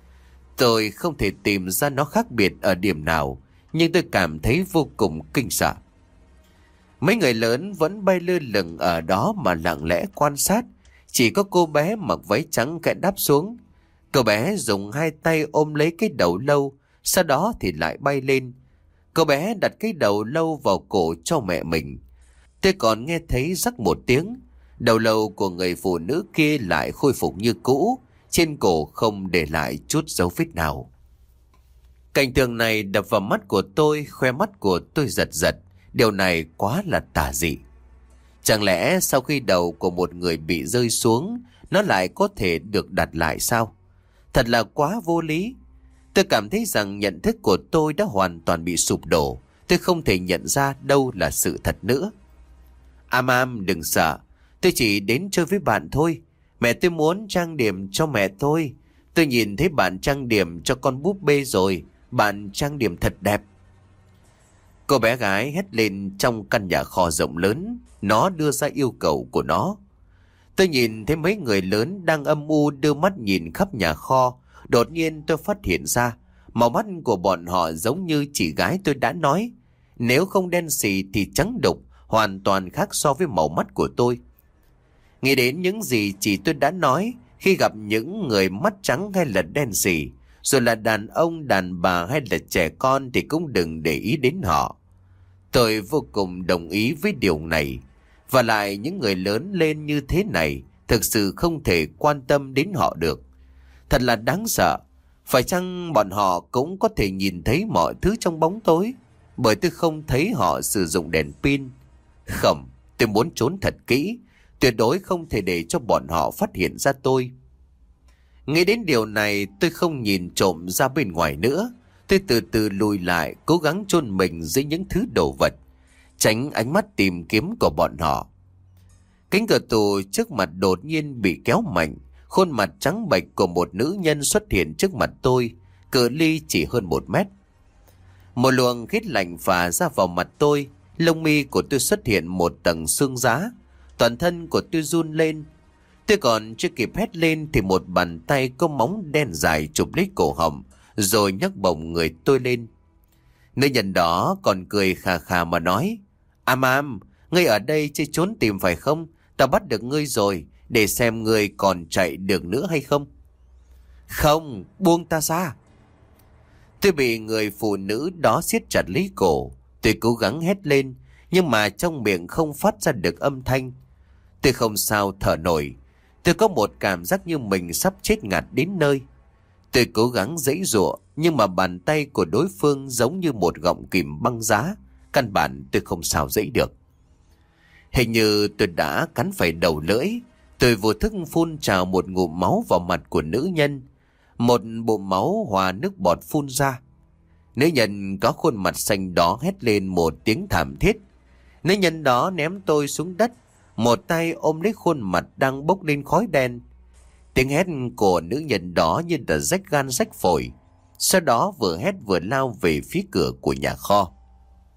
Tôi không thể tìm ra nó khác biệt ở điểm nào, nhưng tôi cảm thấy vô cùng kinh sợ. Mấy người lớn vẫn bay lơ lửng ở đó mà lặng lẽ quan sát. Chỉ có cô bé mặc váy trắng kẽ đáp xuống. Cô bé dùng hai tay ôm lấy cái đầu lâu, sau đó thì lại bay lên. Cô bé đặt cái đầu lâu vào cổ cho mẹ mình. Tôi còn nghe thấy rắc một tiếng. Đầu lâu của người phụ nữ kia lại khôi phục như cũ. Trên cổ không để lại chút dấu vết nào. Cảnh tượng này đập vào mắt của tôi, khoe mắt của tôi giật giật. Điều này quá là tà dị. Chẳng lẽ sau khi đầu của một người bị rơi xuống, nó lại có thể được đặt lại sao? Thật là quá vô lý. Tôi cảm thấy rằng nhận thức của tôi đã hoàn toàn bị sụp đổ. Tôi không thể nhận ra đâu là sự thật nữa. Am Am đừng sợ. Tôi chỉ đến chơi với bạn thôi. Mẹ tôi muốn trang điểm cho mẹ tôi. Tôi nhìn thấy bạn trang điểm cho con búp bê rồi. Bạn trang điểm thật đẹp. Cô bé gái hét lên trong căn nhà kho rộng lớn. Nó đưa ra yêu cầu của nó. Tôi nhìn thấy mấy người lớn đang âm u đưa mắt nhìn khắp nhà kho. Đột nhiên tôi phát hiện ra màu mắt của bọn họ giống như chị gái tôi đã nói. Nếu không đen xì thì trắng đục, hoàn toàn khác so với màu mắt của tôi. Nghĩ đến những gì chị tôi đã nói, khi gặp những người mắt trắng hay là đen xì, rồi là đàn ông, đàn bà hay là trẻ con thì cũng đừng để ý đến họ. Tôi vô cùng đồng ý với điều này. Và lại những người lớn lên như thế này thực sự không thể quan tâm đến họ được. Thật là đáng sợ. Phải chăng bọn họ cũng có thể nhìn thấy mọi thứ trong bóng tối? Bởi tôi không thấy họ sử dụng đèn pin. Không, tôi muốn trốn thật kỹ. Tuyệt đối không thể để cho bọn họ phát hiện ra tôi. Nghĩ đến điều này, tôi không nhìn trộm ra bên ngoài nữa. Tôi từ từ lùi lại, cố gắng chôn mình dưới những thứ đồ vật, tránh ánh mắt tìm kiếm của bọn họ. Cánh cửa tủ trước mặt đột nhiên bị kéo mạnh. Khuôn mặt trắng bệch của một nữ nhân xuất hiện trước mặt tôi, cự ly chỉ hơn một mét. Một luồng khí lạnh phả ra vào mặt tôi. Lông mi của tôi xuất hiện một tầng xương giá. Toàn thân của tôi run lên. Tôi còn chưa kịp hét lên thì một bàn tay có móng đen dài chụp lấy cổ họng, rồi nhấc bổng người tôi lên. Nữ nhân đó còn cười khà khà mà nói: Am Am, ngươi ở đây chơi trốn tìm phải không? Tao bắt được ngươi rồi, để xem ngươi còn chạy được nữa hay không. Không, buông ta ra. Tôi bị người phụ nữ đó siết chặt lấy cổ. Tôi cố gắng hét lên, nhưng mà trong miệng không phát ra được âm thanh. Tôi không sao thở nổi. Tôi có một cảm giác như mình sắp chết ngạt đến nơi. Tôi cố gắng giãy giụa, nhưng mà bàn tay của đối phương giống như một gọng kìm băng giá. Căn bản tôi không sao giãy được. Hình như tôi đã cắn phải đầu lưỡi. Tôi vô thức phun trào một ngụm máu vào mặt của nữ nhân. Một bụng máu hòa nước bọt phun ra. Nữ nhân có khuôn mặt xanh đó hét lên một tiếng thảm thiết. Nữ nhân đó ném tôi xuống đất, một tay ôm lấy khuôn mặt đang bốc lên khói đen. Tiếng hét của nữ nhân đó như là rách gan rách phổi. Sau đó vừa hét vừa lao về phía cửa của nhà kho.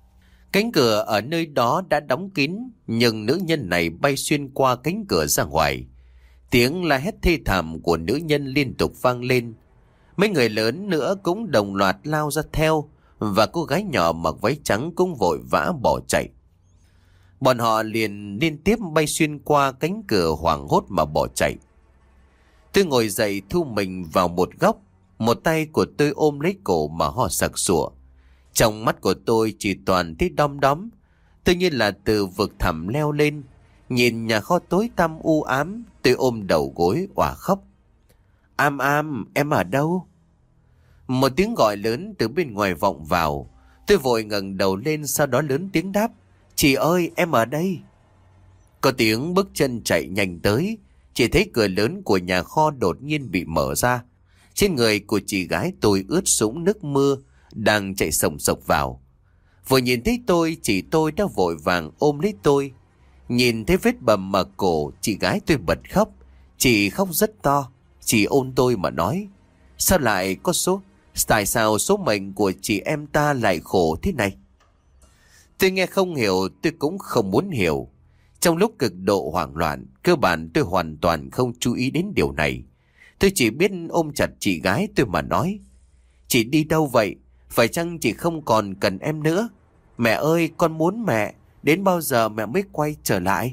Cánh cửa ở nơi đó đã đóng kín, nhưng nữ nhân này bay xuyên qua cánh cửa ra ngoài. Tiếng la hét thê thảm của nữ nhân liên tục vang lên. Mấy người lớn nữa cũng đồng loạt lao ra theo, và cô gái nhỏ mặc váy trắng cũng vội vã bỏ chạy. Bọn họ liền liên tiếp bay xuyên qua cánh cửa hoảng hốt mà bỏ chạy. Tôi ngồi dậy thu mình vào một góc, một tay của tôi ôm lấy cổ mà ho sặc sụa. Trong mắt của tôi chỉ toàn thấy đom đóm. Tôi như là từ vực thẳm leo lên, nhìn nhà kho tối tăm u ám. Tôi ôm đầu gối òa khóc. Am Am, em ở đâu? Một tiếng gọi lớn từ bên ngoài vọng vào. Tôi vội ngẩng đầu lên, sau đó lớn tiếng đáp. Chị ơi, em ở đây. Có tiếng bước chân chạy nhanh tới. Chỉ thấy cửa lớn của nhà kho đột nhiên bị mở ra. Trên người của chị gái tôi ướt sũng nước mưa, đang chạy sồng sộc vào. Vừa nhìn thấy tôi, chị tôi đã vội vàng ôm lấy tôi. Nhìn thấy vết bầm ở cổ, chị gái tôi bật khóc. Chị khóc rất to. Chị ôm tôi mà nói. Sao lại có số... Tại sao số mệnh của chị em ta lại khổ thế này? Tôi nghe không hiểu, tôi cũng không muốn hiểu. Trong lúc cực độ hoảng loạn, cơ bản tôi hoàn toàn không chú ý đến điều này. Tôi chỉ biết ôm chặt chị gái tôi mà nói. Chị đi đâu vậy? Phải chăng chị không còn cần em nữa? Mẹ ơi, con muốn mẹ. Đến bao giờ mẹ mới quay trở lại?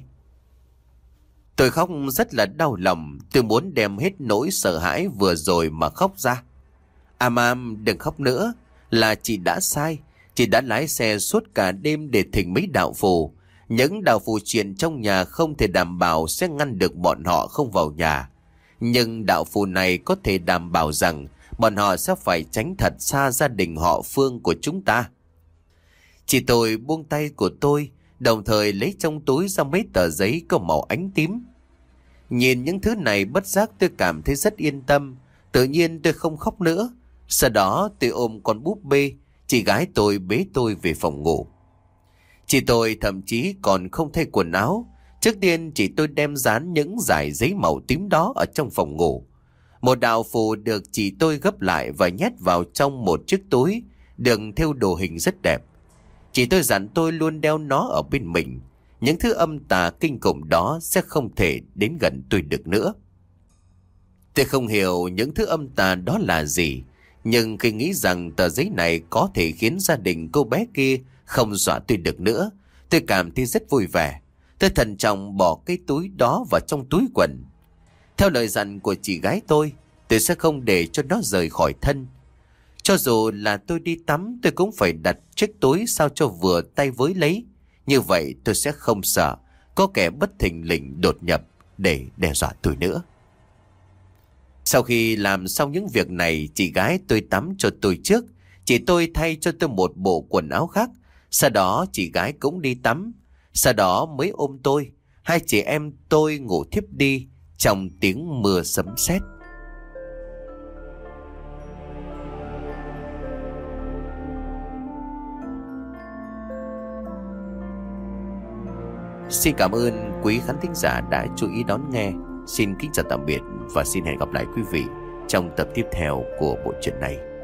Tôi khóc rất là đau lòng. Tôi muốn đem hết nỗi sợ hãi vừa rồi mà khóc ra. Am Am, đừng khóc nữa. Là chị đã sai. Chị đã lái xe suốt cả đêm để thỉnh mấy đạo phù. Những đạo phù truyền trong nhà không thể đảm bảo sẽ ngăn được bọn họ không vào nhà. Nhưng đạo phù này có thể đảm bảo rằng bọn họ sẽ phải tránh thật xa gia đình họ Phương của chúng ta. Chị tôi buông tay của tôi, đồng thời lấy trong túi ra mấy tờ giấy có màu ánh tím. Nhìn những thứ này bất giác tôi cảm thấy rất yên tâm. Tự nhiên tôi không khóc nữa. Sau đó tôi ôm con búp bê, chị gái tôi bế tôi về phòng ngủ. Chị tôi thậm chí còn không thay quần áo. Trước tiên chị tôi đem dán những dải giấy màu tím đó ở trong phòng ngủ. Một đạo phù được chị tôi gấp lại và nhét vào trong một chiếc túi được thêu đồ hình rất đẹp. Chị tôi dặn tôi luôn đeo nó ở bên mình. Những thứ âm tà kinh khủng đó sẽ không thể đến gần tôi được nữa. Tôi không hiểu những thứ âm tà đó là gì, nhưng khi nghĩ rằng tờ giấy này có thể khiến gia đình cô bé kia không dọa tôi được nữa, tôi cảm thấy rất vui vẻ. Tôi thận trọng bỏ cái túi đó vào trong túi quần. Theo lời dặn của chị gái tôi, tôi sẽ không để cho nó rời khỏi thân. Cho dù là tôi đi tắm, tôi cũng phải đặt chiếc túi sao cho vừa tay với lấy. Như vậy tôi sẽ không sợ có kẻ bất thình lình đột nhập để đe dọa tôi nữa. Sau khi làm xong những việc này, chị gái tôi tắm cho tôi trước. Chị tôi thay cho tôi một bộ quần áo khác. Sau đó chị gái cũng đi tắm. Sau đó mới ôm tôi. Hai chị em tôi ngủ thiếp đi trong tiếng mưa sấm sét. Xin cảm ơn quý khán thính giả đã chú ý đón nghe. Xin kính chào tạm biệt và xin hẹn gặp lại quý vị trong tập tiếp theo của bộ truyện này.